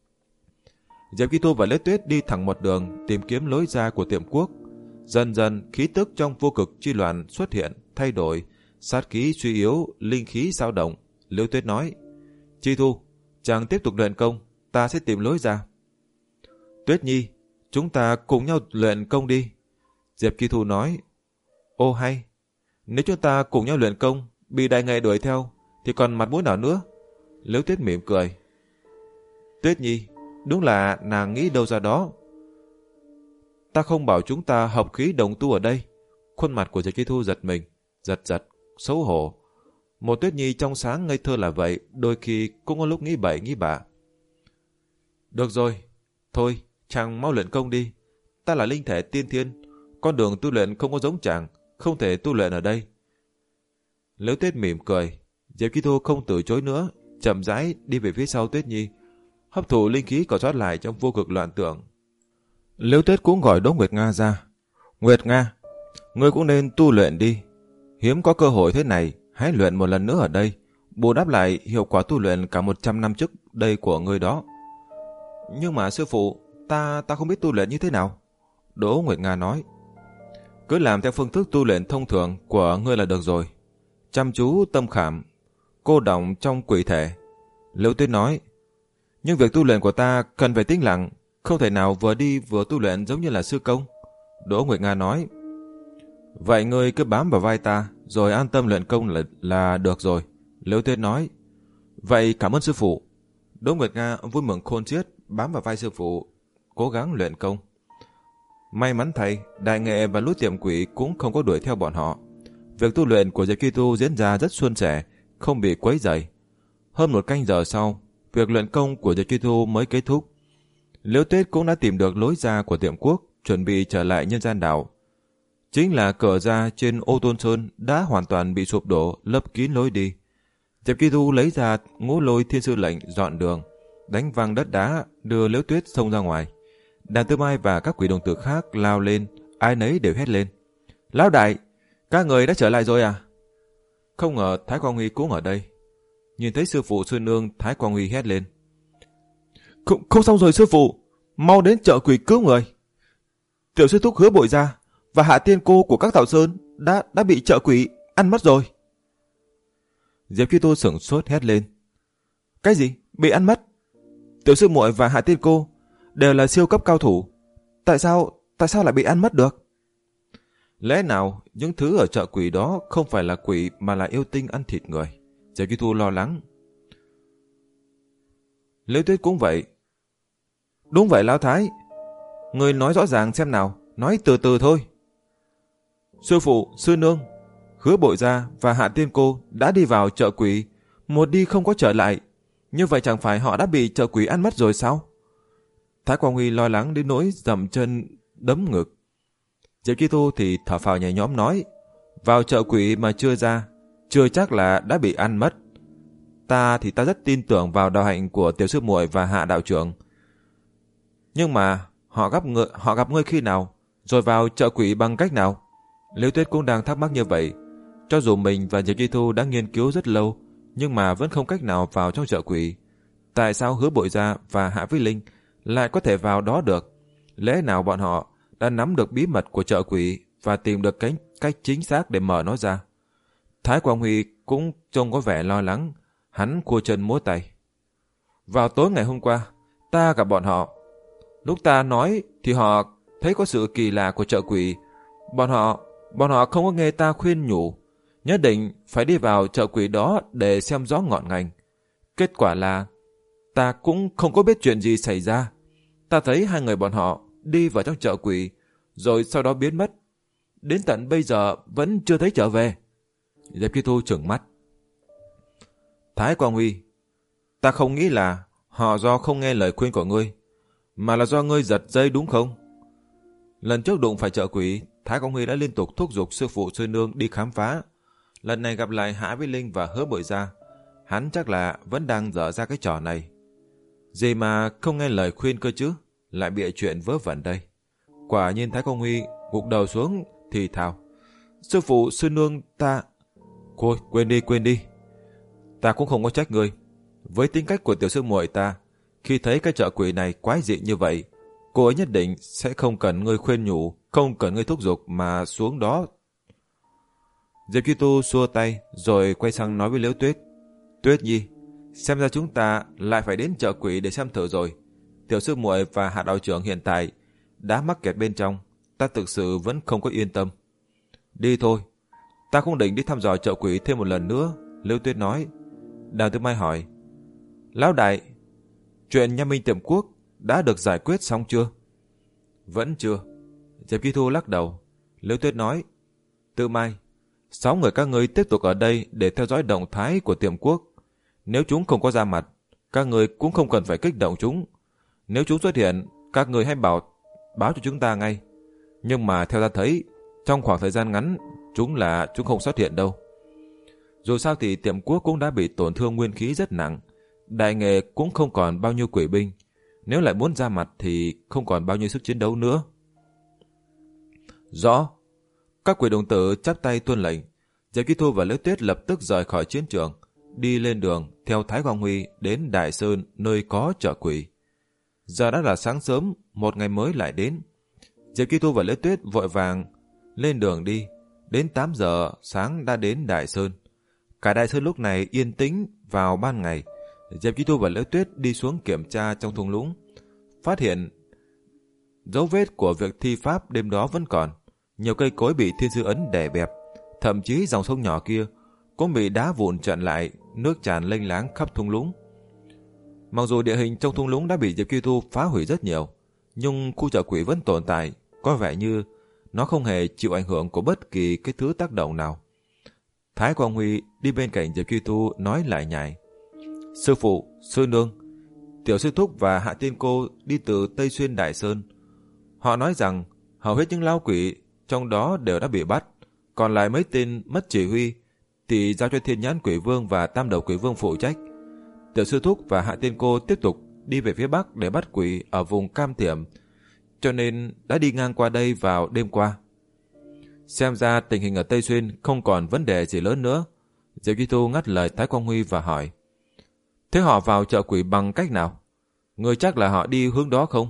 Speaker 1: Diệp Chi Thu và Liễu Tuyết đi thẳng một đường tìm kiếm lối ra của tiệm quốc. Dần dần khí tức trong vô cực chi loạn xuất hiện, thay đổi, sát khí suy yếu, linh khí dao động. Liễu Tuyết nói: Chi Thu, chàng tiếp tục luyện công, ta sẽ tìm lối ra. Tuyết Nhi, chúng ta cùng nhau luyện công đi. Diệp Chi Thu nói: Ô hay, nếu chúng ta cùng nhau luyện công, bị Đại Nghệ đuổi theo, thì còn mặt mũi nào nữa? Liễu Tuyết mỉm cười: Tuyết Nhi, đúng là nàng nghĩ đâu ra đó. Ta không bảo chúng ta hợp khí đồng tu ở đây. Khuôn mặt của Diệp Chi Thu giật mình, giật giật, xấu hổ. Một Tuyết Nhi trong sáng ngây thơ là vậy, đôi khi cũng có lúc nghĩ bậy nghĩ bạ. Được rồi, thôi, chàng mau luyện công đi. Ta là linh thể tiên thiên, con đường tu luyện không có giống chàng, không thể tu luyện ở đây. Liễu Tuyết mỉm cười. Diệp Chi Thu không từ chối nữa, chậm rãi đi về phía sau Tuyết Nhi, hấp thụ linh khí còn sót lại trong vô cực loạn tượng. Liễu Tuyết cũng gọi Đỗ Nguyệt Nga ra. Nguyệt Nga, ngươi cũng nên tu luyện đi. Hiếm có cơ hội thế này, hãy luyện một lần nữa ở đây, bù đắp lại hiệu quả tu luyện cả một trăm năm trước đây của ngươi đó. Nhưng mà sư phụ, ta ta không biết tu luyện như thế nào. Đỗ Nguyệt Nga nói: Cứ làm theo phương thức tu luyện thông thường của ngươi là được rồi. Chăm chú tâm khảm, cô đọng trong quỷ thể. Liễu Tuyết nói: Nhưng việc tu luyện của ta cần phải tĩnh lặng, không thể nào vừa đi vừa tu luyện giống như là sư công. Đỗ Nguyệt Nga nói: Vậy ngươi cứ bám vào vai ta, rồi an tâm luyện công là, là được rồi. Liễu Tuyết nói: Vậy cảm ơn sư phụ. Đỗ Nguyệt Nga vui mừng khôn xiết, bám vào vai sư phụ, cố gắng luyện công. May mắn thay, Đại Nghệ và lũ tiệm quỷ cũng không có đuổi theo bọn họ. Việc tu luyện của Diệp Chi Thu diễn ra rất suôn sẻ, không bị quấy rầy. Hơn một canh giờ sau, việc luyện công của Diệp Chi Thu mới kết thúc. Liễu Tuyết cũng đã tìm được lối ra của tiệm quốc, chuẩn bị trở lại nhân gian đảo. Chính là cửa ra trên Ô Tôn Sơn đã hoàn toàn bị sụp đổ, lấp kín lối đi. Diệp Chi Thu lấy ra Ngũ Lôi Thiên Sư lệnh dọn đường, đánh văng đất đá, đưa Liễu Tuyết xông ra ngoài. Đàn Tư Mai và các quỷ đồng tử khác lao lên, ai nấy đều hét lên: Lão đại, các người đã trở lại rồi à? Không ngờ Thái Quang Huy cũng ở đây. Nhìn thấy sư phụ sư nương, Thái Quang Huy hét lên: Không, không xong rồi sư phụ, mau đến chợ quỷ cứu người. Tiểu sư thúc Hứa Bội Gia và Hạ Tiên Cô của các Thảo Sơn đã đã bị chợ quỷ ăn mất rồi. Diệp Chi Thu sửng sốt hét lên: Cái gì? Bị ăn mất? Tiểu sư muội và Hạ Tiên Cô đều là siêu cấp cao thủ, tại sao tại sao lại bị ăn mất được? Lẽ nào những thứ ở chợ quỷ đó không phải là quỷ mà là yêu tinh ăn thịt người? Diệp Chi Thu lo lắng. Liễu Tuyết cũng vậy. Đúng vậy Lão Thái, người nói rõ ràng xem nào, nói từ từ thôi. Sư phụ, sư nương, Hứa Bội Gia và Hạ Tiên Cô đã đi vào chợ quỷ, một đi không có trở lại. Như vậy chẳng phải họ đã bị chợ quỷ ăn mất rồi sao? Thái Quang Huy lo lắng đến nỗi dậm chân đấm ngực. Diệp Chi Thu thì thở phào nhẹ nhõm nói: Vào chợ quỷ mà chưa ra, chưa chắc là đã bị ăn mất. Ta thì ta rất tin tưởng vào đạo hạnh của tiểu sư muội và Hạ đạo trưởng. Nhưng mà họ gặp người, họ gặp ngươi khi nào, rồi vào chợ quỷ bằng cách nào? Liễu Tuyết cũng đang thắc mắc như vậy. Cho dù mình và Diệp Chi Thu đã nghiên cứu rất lâu, nhưng mà vẫn không cách nào vào trong chợ quỷ. Tại sao Hứa Bội Gia và Hạ Vĩ Linh lại có thể vào đó được? Lẽ nào bọn họ đã nắm được bí mật của chợ quỷ và tìm được cách, cách chính xác để mở nó ra? Thái Quang Huy cũng trông có vẻ lo lắng, hắn cua chân múa tay. Vào tối ngày hôm qua, ta gặp bọn họ. Lúc ta nói thì họ thấy có sự kỳ lạ của chợ quỷ. Bọn họ, bọn họ không có nghe ta khuyên nhủ, nhất định phải đi vào chợ quỷ đó để xem rõ ngọn ngành. Kết quả là ta cũng không có biết chuyện gì xảy ra. Ta thấy hai người bọn họ đi vào trong chợ quỷ, rồi sau đó biến mất. Đến tận bây giờ vẫn chưa thấy trở về. Diệp Chi Thu trừng mắt. Thái Quang Huy, ta không nghĩ là họ do không nghe lời khuyên của ngươi, mà là do ngươi giật dây đúng không? Lần trước đụng phải chợ quỷ, Thái Quang Huy đã liên tục thúc giục sư phụ sư nương đi khám phá. Lần này gặp lại Hạ Vĩ Linh và Hứa Bội Gia, hắn chắc là vẫn đang dở ra cái trò này. Gì mà không nghe lời khuyên cơ chứ, lại bịa chuyện vớ vẩn đây. Quả nhiên Thái Quang Huy gục đầu xuống thì thào: Sư phụ, sư nương ta... Thôi, quên đi, quên đi. Ta cũng không có trách ngươi. Với tính cách của tiểu sư muội ta, khi thấy cái chợ quỷ này quái dị như vậy, cô ấy nhất định sẽ không cần ngươi khuyên nhủ, không cần ngươi thúc giục mà xuống đó. Diệp Chi Tu xua tay rồi quay sang nói với Liễu Tuyết: Tuyết Nhi, xem ra chúng ta lại phải đến chợ quỷ để xem thử rồi. Tiểu sư muội và Hạ đạo trưởng hiện tại đã mắc kẹt bên trong, ta thực sự vẫn không có yên tâm. Đi thôi, ta không định đi thăm dò chợ quỷ thêm một lần nữa, Liễu Tuyết nói. Đào Tư Mai hỏi: Lão đại, chuyện Nha Minh Tiệm Quốc đã được giải quyết xong chưa? Vẫn chưa. Diệp Chi Thu lắc đầu. Liễu Tuyết nói: Tư Mai, sáu người các ngươi tiếp tục ở đây để theo dõi động thái của Tiệm Quốc. Nếu chúng không có ra mặt, các ngươi cũng không cần phải kích động chúng. Nếu chúng xuất hiện, các ngươi hãy bảo báo cho chúng ta ngay. Nhưng mà theo ta thấy, trong khoảng thời gian ngắn, chúng là chúng không xuất hiện đâu. Dù sao thì Tiệm Quốc cũng đã bị tổn thương nguyên khí rất nặng. Đại nghệ cũng không còn bao nhiêu quỷ binh. Nếu lại muốn ra mặt thì không còn bao nhiêu sức chiến đấu nữa. Rõ. Các quỷ đồng tử chắp tay tuân lệnh. Diệp Chi Thu và Liễu Tuyết lập tức rời khỏi chiến trường, đi lên đường theo Thái Quang Huy đến Đại Sơn, nơi có chợ quỷ. Giờ đã là sáng sớm, một ngày mới lại đến. Diệp Chi Thu và Liễu Tuyết vội vàng lên đường đi. Đến tám giờ sáng đã đến Đại Sơn. Cả Đại Sơn lúc này yên tĩnh vào ban ngày. Diệp Chi Thu và Liễu Tuyết đi xuống kiểm tra trong thung lũng, phát hiện dấu vết của việc thi pháp đêm đó vẫn còn. Nhiều cây cối bị thiên sư ấn đè bẹp, thậm chí dòng sông nhỏ kia cũng bị đá vụn chặn lại, nước tràn lênh láng khắp thung lũng. Mặc dù địa hình trong thung lũng đã bị Diệp Chi Thu phá hủy rất nhiều, nhưng khu chợ quỷ vẫn tồn tại, có vẻ như nó không hề chịu ảnh hưởng của bất kỳ cái thứ tác động nào. Thái Quang Huy đi bên cạnh Diệp Chi Thu nói lại nhải: Sư phụ, sư nương, tiểu sư thúc và Hạ Tiên Cô đi từ Tây Xuyên Đại Sơn. Họ nói rằng hầu hết những lão quỷ trong đó đều đã bị bắt, còn lại mấy tên mất chỉ huy thì giao cho Thiên Nhãn Quỷ Vương và Tam Đầu Quỷ Vương phụ trách. Tiểu sư thúc và Hạ Tiên Cô tiếp tục đi về phía bắc để bắt quỷ ở vùng Cam Tiệm, cho nên đã đi ngang qua đây vào đêm qua. Xem ra tình hình ở Tây Xuyên không còn vấn đề gì lớn nữa. Diệp Chi Thu ngắt lời Thái Quang Huy và hỏi: Thế họ vào chợ quỷ bằng cách nào? Người chắc là họ đi hướng đó không?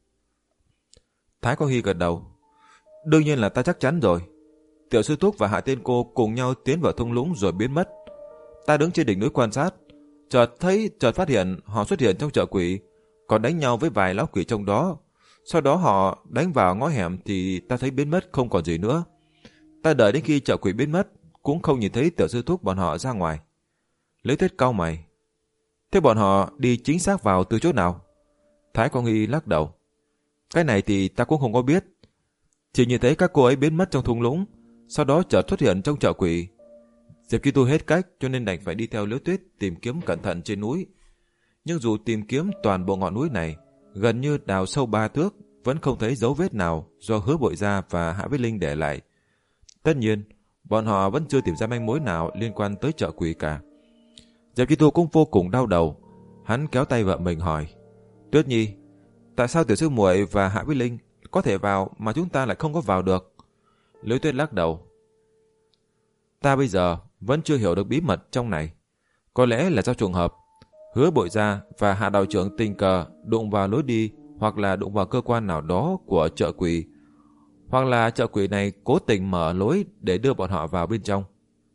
Speaker 1: Thái Quang Huy gật đầu: Đương nhiên là ta chắc chắn rồi. Tiểu sư thúc và Hạ Tiên Cô cùng nhau tiến vào thung lũng rồi biến mất. Ta đứng trên đỉnh núi quan sát, chợt thấy chợt phát hiện họ xuất hiện trong chợ quỷ, còn đánh nhau với vài lão quỷ trong đó. Sau đó họ đánh vào ngõ hẻm thì ta thấy biến mất không còn gì nữa. Ta đợi đến khi chợ quỷ biến mất cũng không nhìn thấy tiểu sư thúc bọn họ ra ngoài. Liễu Tuyết cau mày: Thế bọn họ đi chính xác vào từ chỗ nào? Thái Quang Huy lắc đầu: Cái này thì ta cũng không có biết. Chỉ nhìn thấy các cô ấy biến mất trong thung lũng, sau đó chợt xuất hiện trong chợ quỷ. Diệp Chi Tu hết cách cho nên đành phải đi theo Liễu Tuyết tìm kiếm cẩn thận trên núi. Nhưng dù tìm kiếm toàn bộ ngọn núi này, gần như đào sâu ba thước, vẫn không thấy dấu vết nào do Hứa Bội Gia và Hạ Viết Linh để lại. Tất nhiên, bọn họ vẫn chưa tìm ra manh mối nào liên quan tới chợ quỷ cả. Diệp Chi Tu cũng vô cùng đau đầu. Hắn kéo tay vợ mình hỏi: Tuyết Nhi, tại sao tiểu sư muội và Hạ Viết Linh có thể vào mà chúng ta lại không có vào được? Liễu Tuyết lắc đầu: Ta bây giờ vẫn chưa hiểu được bí mật trong này. Có lẽ là do trùng hợp. Hứa Bội Gia và Hạ đạo trưởng tình cờ đụng vào lối đi, hoặc là đụng vào cơ quan nào đó của chợ quỷ, hoặc là chợ quỷ này cố tình mở lối để đưa bọn họ vào bên trong.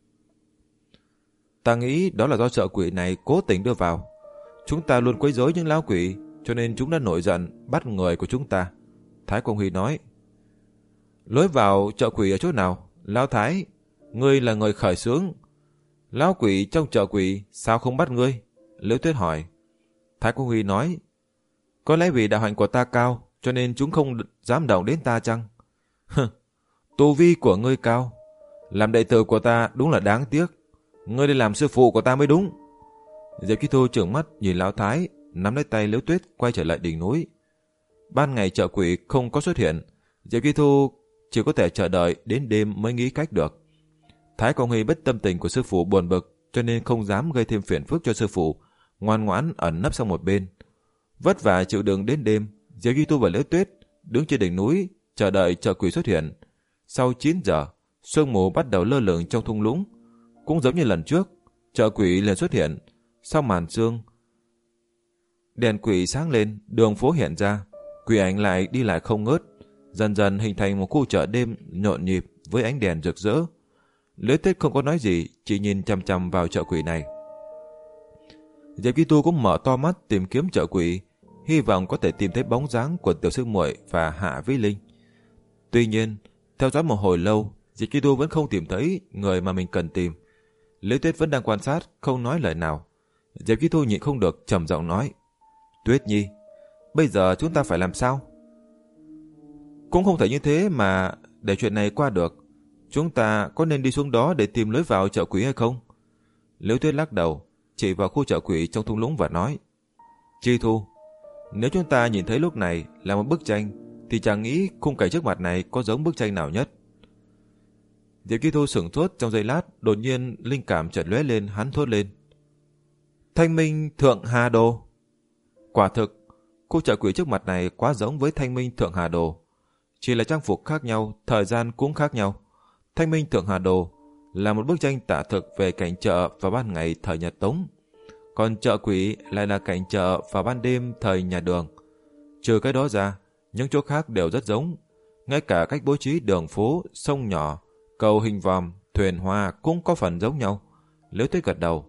Speaker 1: Ta nghĩ đó là do chợ quỷ này cố tình đưa vào. Chúng ta luôn quấy rối những lão quỷ, cho nên chúng đã nổi giận bắt người của chúng ta. Thái Quang Huy nói: Lối vào chợ quỷ ở chỗ nào? Lão Thái, ngươi là người khởi xướng. Lão quỷ trong chợ quỷ sao không bắt ngươi? Liễu Tuyết hỏi. Thái Quang Huy nói: Có lẽ vì đạo hạnh của ta cao, cho nên chúng không dám động đến ta chăng? Tu vi của ngươi cao, làm đệ tử của ta đúng là đáng tiếc. Ngươi đi làm sư phụ của ta mới đúng. Diệp Chi Thu trợn mắt nhìn Lão Thái, nắm lấy tay Liễu Tuyết quay trở lại đỉnh núi. Ban ngày chợ quỷ không có xuất hiện, Diệp Chi Thu chỉ có thể chờ đợi đến đêm mới nghĩ cách được. Thái Quang Huy biết tâm tình của sư phụ buồn bực, cho nên không dám gây thêm phiền phức cho sư phụ, ngoan ngoãn ẩn nấp sang một bên. Vất vả chịu đựng đến đêm, Diệp Duy Tu và Liễu Tuyết đứng trên đỉnh núi chờ đợi chợ quỷ xuất hiện. Sau chín giờ, sương mù bắt đầu lơ lửng trong thung lũng. Cũng giống như lần trước, chợ quỷ liền xuất hiện. Sau màn sương, đèn quỷ sáng lên, đường phố hiện ra, quỷ ảnh lại đi lại không ngớt, dần dần hình thành một khu chợ đêm nhộn nhịp với ánh đèn rực rỡ. Liễu Tuyết không có nói gì, chỉ nhìn chằm chằm vào chợ quỷ này. Diệp Duy Tu cũng mở to mắt tìm kiếm chợ quỷ, hy vọng có thể tìm thấy bóng dáng của tiểu sư muội và Hạ Vĩ Linh. Tuy nhiên, theo dõi một hồi lâu, Diệp Duy Tu vẫn không tìm thấy người mà mình cần tìm. Liễu Tuyết vẫn đang quan sát, không nói lời nào. Diệp Duy Tu nhịn không được, trầm giọng nói: Tuyết Nhi, bây giờ chúng ta phải làm sao? Cũng không thể như thế mà để chuyện này qua được. Chúng ta có nên đi xuống đó để tìm lối vào chợ quỷ hay không? Liễu Tuyết lắc đầu, chỉ vào khu chợ quỷ trong thung lũng và nói: Chi Thu, nếu chúng ta nhìn thấy lúc này là một bức tranh, thì chẳng nghĩ khung cảnh trước mặt này có giống bức tranh nào nhất. Diệp Chi Thu sửng sốt trong giây lát, đột nhiên linh cảm chợt lóe lên, hắn thốt lên: Thanh Minh Thượng Hà Đồ. Quả thực, khu chợ quỷ trước mặt này quá giống với Thanh Minh Thượng Hà Đồ. Chỉ là trang phục khác nhau, thời gian cũng khác nhau. Thanh Minh Thượng Hà Đồ là một bức tranh tả thực về cảnh chợ vào ban ngày thời nhà Tống. Còn chợ quỷ lại là cảnh chợ vào ban đêm thời nhà Đường. Trừ cái đó ra, những chỗ khác đều rất giống. Ngay cả cách bố trí đường phố, sông nhỏ, cầu hình vòm, thuyền hoa cũng có phần giống nhau. Liễu Tuyết gật đầu.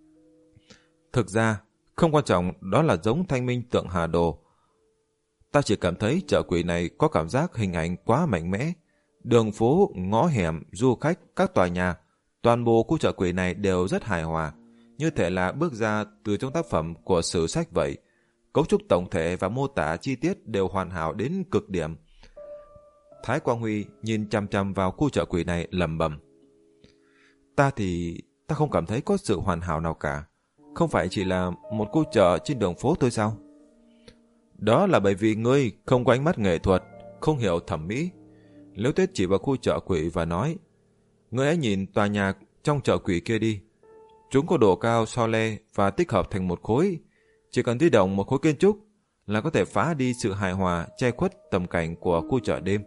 Speaker 1: Thực ra, không quan trọng đó là giống Thanh Minh Tượng Hà Đồ. Ta chỉ cảm thấy chợ quỷ này có cảm giác hình ảnh quá mạnh mẽ. Đường phố, ngõ hẻm, du khách, các tòa nhà, toàn bộ khu chợ quỷ này đều rất hài hòa, như thể là bước ra từ trong tác phẩm của sử sách vậy. Cấu trúc tổng thể và mô tả chi tiết đều hoàn hảo đến cực điểm. Thái Quang Huy nhìn chằm chằm vào khu chợ quỷ này lẩm bẩm: Ta thì ta không cảm thấy có sự hoàn hảo nào cả. Không phải chỉ là một khu chợ trên đường phố thôi sao? Đó là bởi vì ngươi không có ánh mắt nghệ thuật, không hiểu thẩm mỹ. Liễu Tuyết chỉ vào khu chợ quỷ và nói: Ngươi hãy nhìn tòa nhà trong chợ quỷ kia đi. Chúng có độ cao so le và tích hợp thành một khối. Chỉ cần di động một khối kiến trúc là có thể phá đi sự hài hòa che khuất tầm cảnh của khu chợ đêm.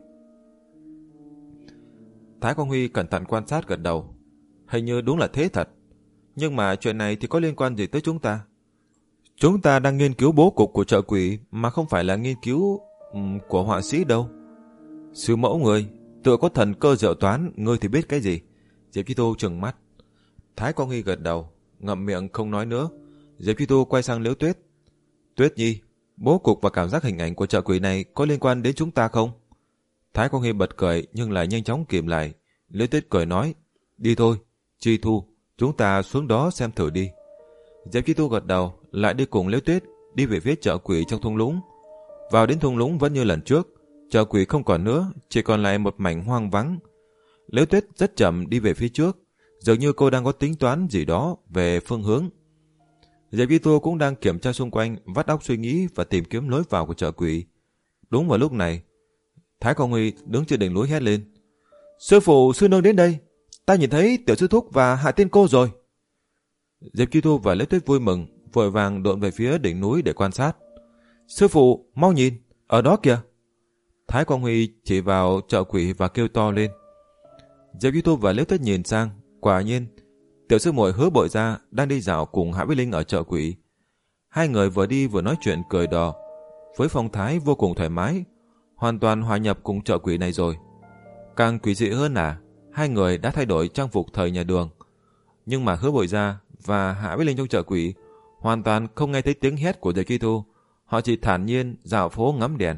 Speaker 1: Thái Quang Huy cẩn thận quan sát gật đầu. Hình như đúng là thế thật. Nhưng mà chuyện này thì có liên quan gì tới chúng ta? Chúng ta đang nghiên cứu bố cục của chợ quỷ mà không phải là nghiên cứu um, của họa sĩ đâu. Sư mẫu người, tựa có thần cơ diệu toán, ngươi thì biết cái gì? Diệp Chi Tu trừng mắt. Thái Quang Huy gật đầu, ngậm miệng không nói nữa. Diệp Chi Tu quay sang Liễu Tuyết. Tuyết Nhi, bố cục và cảm giác hình ảnh của chợ quỷ này có liên quan đến chúng ta không? Thái Quang Huy bật cười nhưng lại nhanh chóng kìm lại. Liễu Tuyết cười nói: Đi thôi, Chi Thu, chúng ta xuống đó xem thử đi. Diệp Chi Tu gật đầu, lại đi cùng Liễu Tuyết đi về phía chợ quỷ trong thung lũng. Vào đến thung lũng vẫn như lần trước, chợ quỷ không còn nữa, chỉ còn lại một mảnh hoang vắng. Liễu Tuyết rất chậm đi về phía trước, dường như cô đang có tính toán gì đó về phương hướng. Diệp Chi Tu cũng đang kiểm tra xung quanh, vắt óc suy nghĩ và tìm kiếm lối vào của chợ quỷ. Đúng vào lúc này, Thái Quang Huy đứng trên đỉnh núi hét lên: Sư phụ, sư nương đến đây, ta nhìn thấy tiểu sư thúc và Hạ Tiên cô rồi. Diệp Chi Tu và Liễu Tuyết vui mừng, vội vàng độn về phía đỉnh núi để quan sát. Sư phụ, mau nhìn, ở đó kìa. Thái Quang Huy chỉ vào chợ quỷ và kêu to lên. Diệp Chi Tu và Liễu Tuyết nhìn sang, quả nhiên tiểu sư muội Hứa Bội Gia đang đi dạo cùng Hạ Vĩ Linh ở chợ quỷ. Hai người vừa đi vừa nói chuyện cười đùa, với phong thái vô cùng thoải mái, hoàn toàn hòa nhập cùng chợ quỷ này rồi. Càng quỷ dị hơn là hai người đã thay đổi trang phục thời nhà Đường, nhưng mà Hứa Bội Gia và Hạ Vĩ Linh trong chợ quỷ hoàn toàn không nghe thấy tiếng hét của Diệp Chi Tu. Họ chỉ thản nhiên dạo phố ngắm đèn.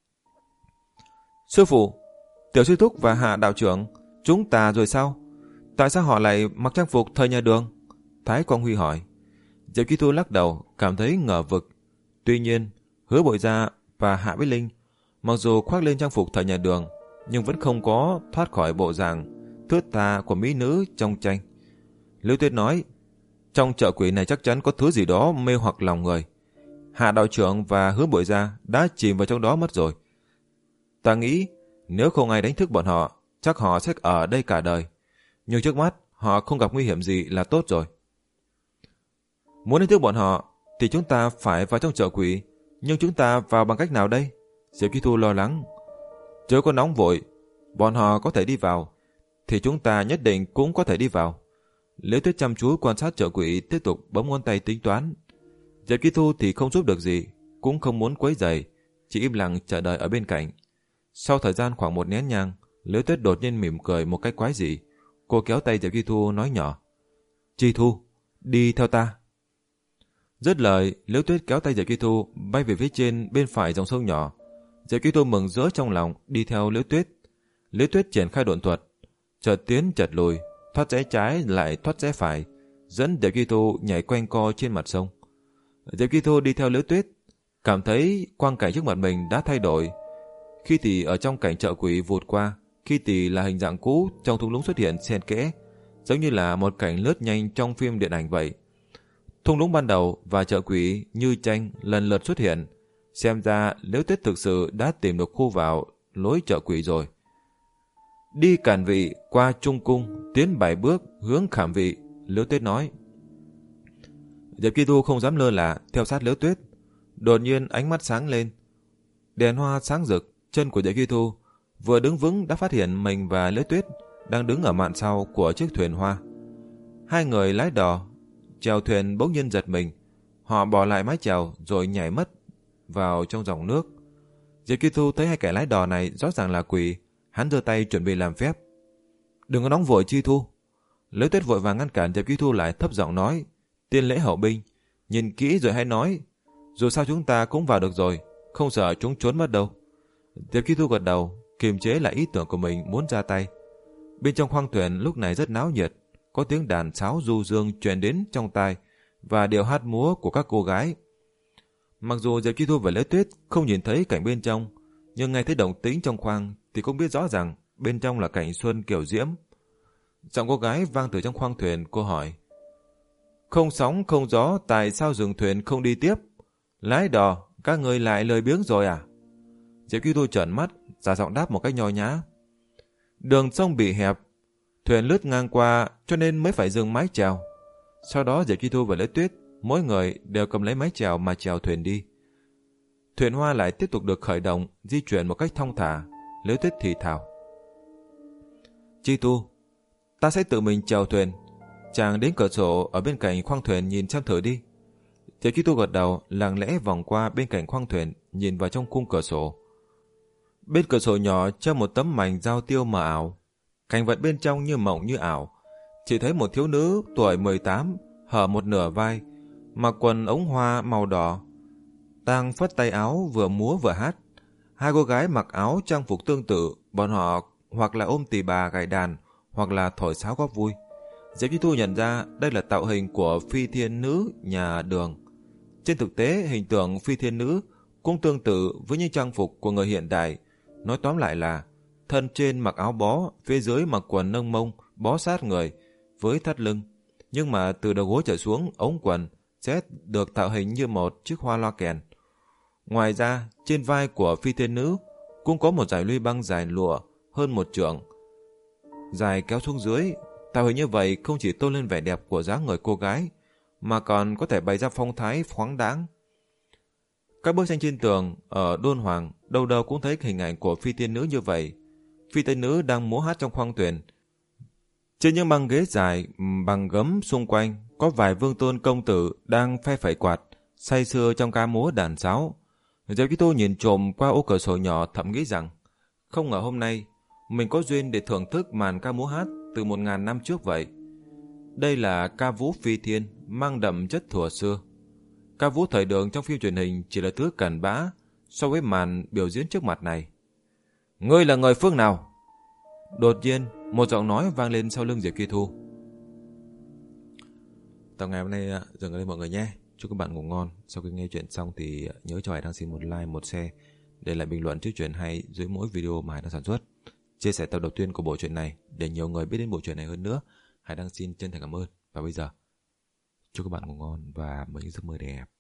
Speaker 1: Sư phụ, tiểu sư thúc và Hạ đạo trưởng, chúng ta rồi sao? Tại sao họ lại mặc trang phục thời nhà Đường? Thái Quang Huy hỏi. Diệp Chi Tu lắc đầu, cảm thấy ngờ vực. Tuy nhiên, Hứa Bội Gia và Hạ Vĩ Linh mặc dù khoác lên trang phục thời nhà Đường, nhưng vẫn không có thoát khỏi bộ dạng thướt tha của mỹ nữ trong tranh. Liễu Tuyết nói: Trong chợ quỷ này chắc chắn có thứ gì đó mê hoặc lòng người. Hạ đạo trưởng và Hứa Bội Gia đã chìm vào trong đó mất rồi. Ta nghĩ nếu không ai đánh thức bọn họ, chắc họ sẽ ở đây cả đời. Nhưng trước mắt họ không gặp nguy hiểm gì là tốt rồi. Muốn đánh thức bọn họ thì chúng ta phải vào trong chợ quỷ. Nhưng chúng ta vào bằng cách nào đây? Diệp Kỳ Thu lo lắng. Chớ có nóng vội. Bọn họ có thể đi vào thì chúng ta nhất định cũng có thể đi vào. Liễu Tuyết chăm chú quan sát chợ quỷ, tiếp tục bấm ngón tay tính toán. Diệp Kỳ Thu thì không giúp được gì, cũng không muốn quấy rầy, chỉ im lặng chờ đợi ở bên cạnh. Sau thời gian khoảng một nén nhang, Liễu Tuyết đột nhiên mỉm cười một cách quái dị. Cô kéo tay Diệp Kỳ Thu nói nhỏ: Chi Thu, đi theo ta. Dứt lời, Liễu Tuyết kéo tay Diệp Kỳ Thu bay về phía trên bên phải dòng sông nhỏ. Diệp Kỳ Thu mừng rỡ trong lòng, đi theo Liễu Tuyết. Liễu Tuyết triển khai độn thuật, chợt tiến chợt lùi, thoát rẽ trái lại thoát rẽ phải, dẫn Diệp Kỳ Thu nhảy quanh co trên mặt sông. Diệp Kỳ Thu đi theo Liễu Tuyết, cảm thấy quang cảnh trước mặt mình đã thay đổi. Khi thì ở trong cảnh chợ quỷ vụt qua, khi thì là hình dạng cũ trong thung lũng xuất hiện xen kẽ, giống như là một cảnh lướt nhanh trong phim điện ảnh vậy. Thung lũng ban đầu và chợ quỷ như tranh lần lượt xuất hiện. Xem ra Liễu Tuyết thực sự đã tìm được khu vào lối chợ quỷ rồi. Đi Cản Vị, qua Trung Cung, tiến bảy bước hướng Khảm Vị, Liễu Tuyết nói. Diệp Kỳ Thu không dám lơ là, theo sát Liễu Tuyết. Đột nhiên ánh mắt sáng lên, đèn hoa sáng rực. Chân của Diệp Kỳ Thu vừa đứng vững đã phát hiện mình và Liễu Tuyết đang đứng ở mạn sau của chiếc thuyền hoa. Hai người lái đò chèo thuyền bỗng nhiên giật mình, họ bỏ lại mái chèo rồi nhảy mất vào trong dòng nước. Diệp Kỳ Thu thấy hai kẻ lái đò này rõ ràng là quỷ, hắn giơ tay chuẩn bị làm phép. Đừng có nóng vội Chi Thu. Liễu Tuyết vội vàng ngăn cản Diệp Kỳ Thu lại, thấp giọng nói: Tiên lễ hậu binh, nhìn kỹ rồi hãy nói. Dù sao chúng ta cũng vào được rồi, không sợ chúng trốn mất đâu. Diệp Kỳ Thu gật đầu, kiềm chế lại ý tưởng của mình muốn ra tay. Bên trong khoang thuyền lúc này rất náo nhiệt, có tiếng đàn sáo du dương truyền đến trong tai và điệu hát múa của các cô gái. Mặc dù Diệp Kỳ Thu và Liễu Tuyết không nhìn thấy cảnh bên trong, nhưng nghe thấy động tĩnh trong khoang thì cũng biết rõ ràng bên trong là cảnh xuân kiểu diễm. Giọng cô gái vang từ trong khoang thuyền, cô hỏi: Không sóng không gió, tại sao dừng thuyền không đi tiếp? Lái đò, các người lại lười biếng rồi à? Diệp Kỳ Thu trợn mắt, giả giọng đáp một cách nho nhã: Đường sông bị hẹp, thuyền lướt ngang qua cho nên mới phải dừng mái chèo. Sau đó Diệp Kỳ Thu và Liễu Tuyết mỗi người đều cầm lấy mái chèo mà chèo thuyền đi. Thuyền hoa lại tiếp tục được khởi động, di chuyển một cách thong thả. Liễu Tuyết thì thào: Chi Thu, ta sẽ tự mình chèo thuyền. Chàng đến cửa sổ ở bên cạnh khoang thuyền nhìn xem thử đi. Diệp Kỳ Thu gật đầu, lặng lẽ vòng qua bên cạnh khoang thuyền, nhìn vào trong khung cửa sổ. Bên cửa sổ nhỏ treo một tấm mảnh dao tiêu mờ ảo, cảnh vật bên trong như mộng như ảo. Chỉ thấy một thiếu nữ tuổi mười tám, hở một nửa vai, mặc quần ống hoa màu đỏ, đang phất tay áo vừa múa vừa hát. Hai cô gái mặc áo trang phục tương tự, bọn họ hoặc là ôm tỳ bà gảy đàn, hoặc là thổi sáo góp vui. Diệp Kỳ Thu nhận ra đây là tạo hình của phi thiên nữ nhà Đường. Trên thực tế, hình tượng phi thiên nữ cũng tương tự với những trang phục của người hiện đại. Nói tóm lại là thân trên mặc áo bó, phía dưới mặc quần nâng mông bó sát người với thắt lưng, nhưng mà từ đầu gối trở xuống, ống quần sẽ được tạo hình như một chiếc hoa loa kèn. Ngoài ra, trên vai của phi thiên nữ cũng có một dải luy băng dài lụa hơn một trượng, dài kéo xuống dưới. Tạo hình như vậy không chỉ tôn lên vẻ đẹp của dáng người cô gái, mà còn có thể bày ra phong thái khoáng đãng. Các bức tranh trên tường ở Đôn Hoàng đâu đâu cũng thấy hình ảnh của phi tiên nữ như vậy. Phi tiên nữ đang múa hát trong khoang thuyền. Trên những băng ghế dài bằng gấm xung quanh có vài vương tôn công tử đang phe phẩy quạt, say sưa trong ca múa đàn sáo. Diệp Kỳ Thu nhìn trộm qua ô cửa sổ nhỏ, thầm nghĩ rằng không ngờ hôm nay mình có duyên để thưởng thức màn ca múa hát từ một ngàn năm trước vậy. Đây là ca vũ phi thiên, mang đậm chất thuở xưa. Ca vũ thời Đường trong phim truyền hình chỉ là thứ cặn bã so với màn biểu diễn trước mặt này. Ngươi là người phương nào? Đột nhiên, một giọng nói vang lên sau lưng Diệp Kỳ Thu. Tập ngày hôm nay dừng ở đây mọi người nhé. Chúc các bạn ngủ ngon. Sau khi nghe chuyện xong thì nhớ cho Hải Đăng xin một like, một share, để lại bình luận trước chuyện hay dưới mỗi video mà Hải đang sản xuất. Chia sẻ tập đầu tiên của bộ truyện này để nhiều người biết đến bộ truyện này hơn nữa. Hải Đăng xin chân thành cảm ơn. Và bây giờ, chúc các bạn ngủ ngon và mấy giấc mơ đẹp.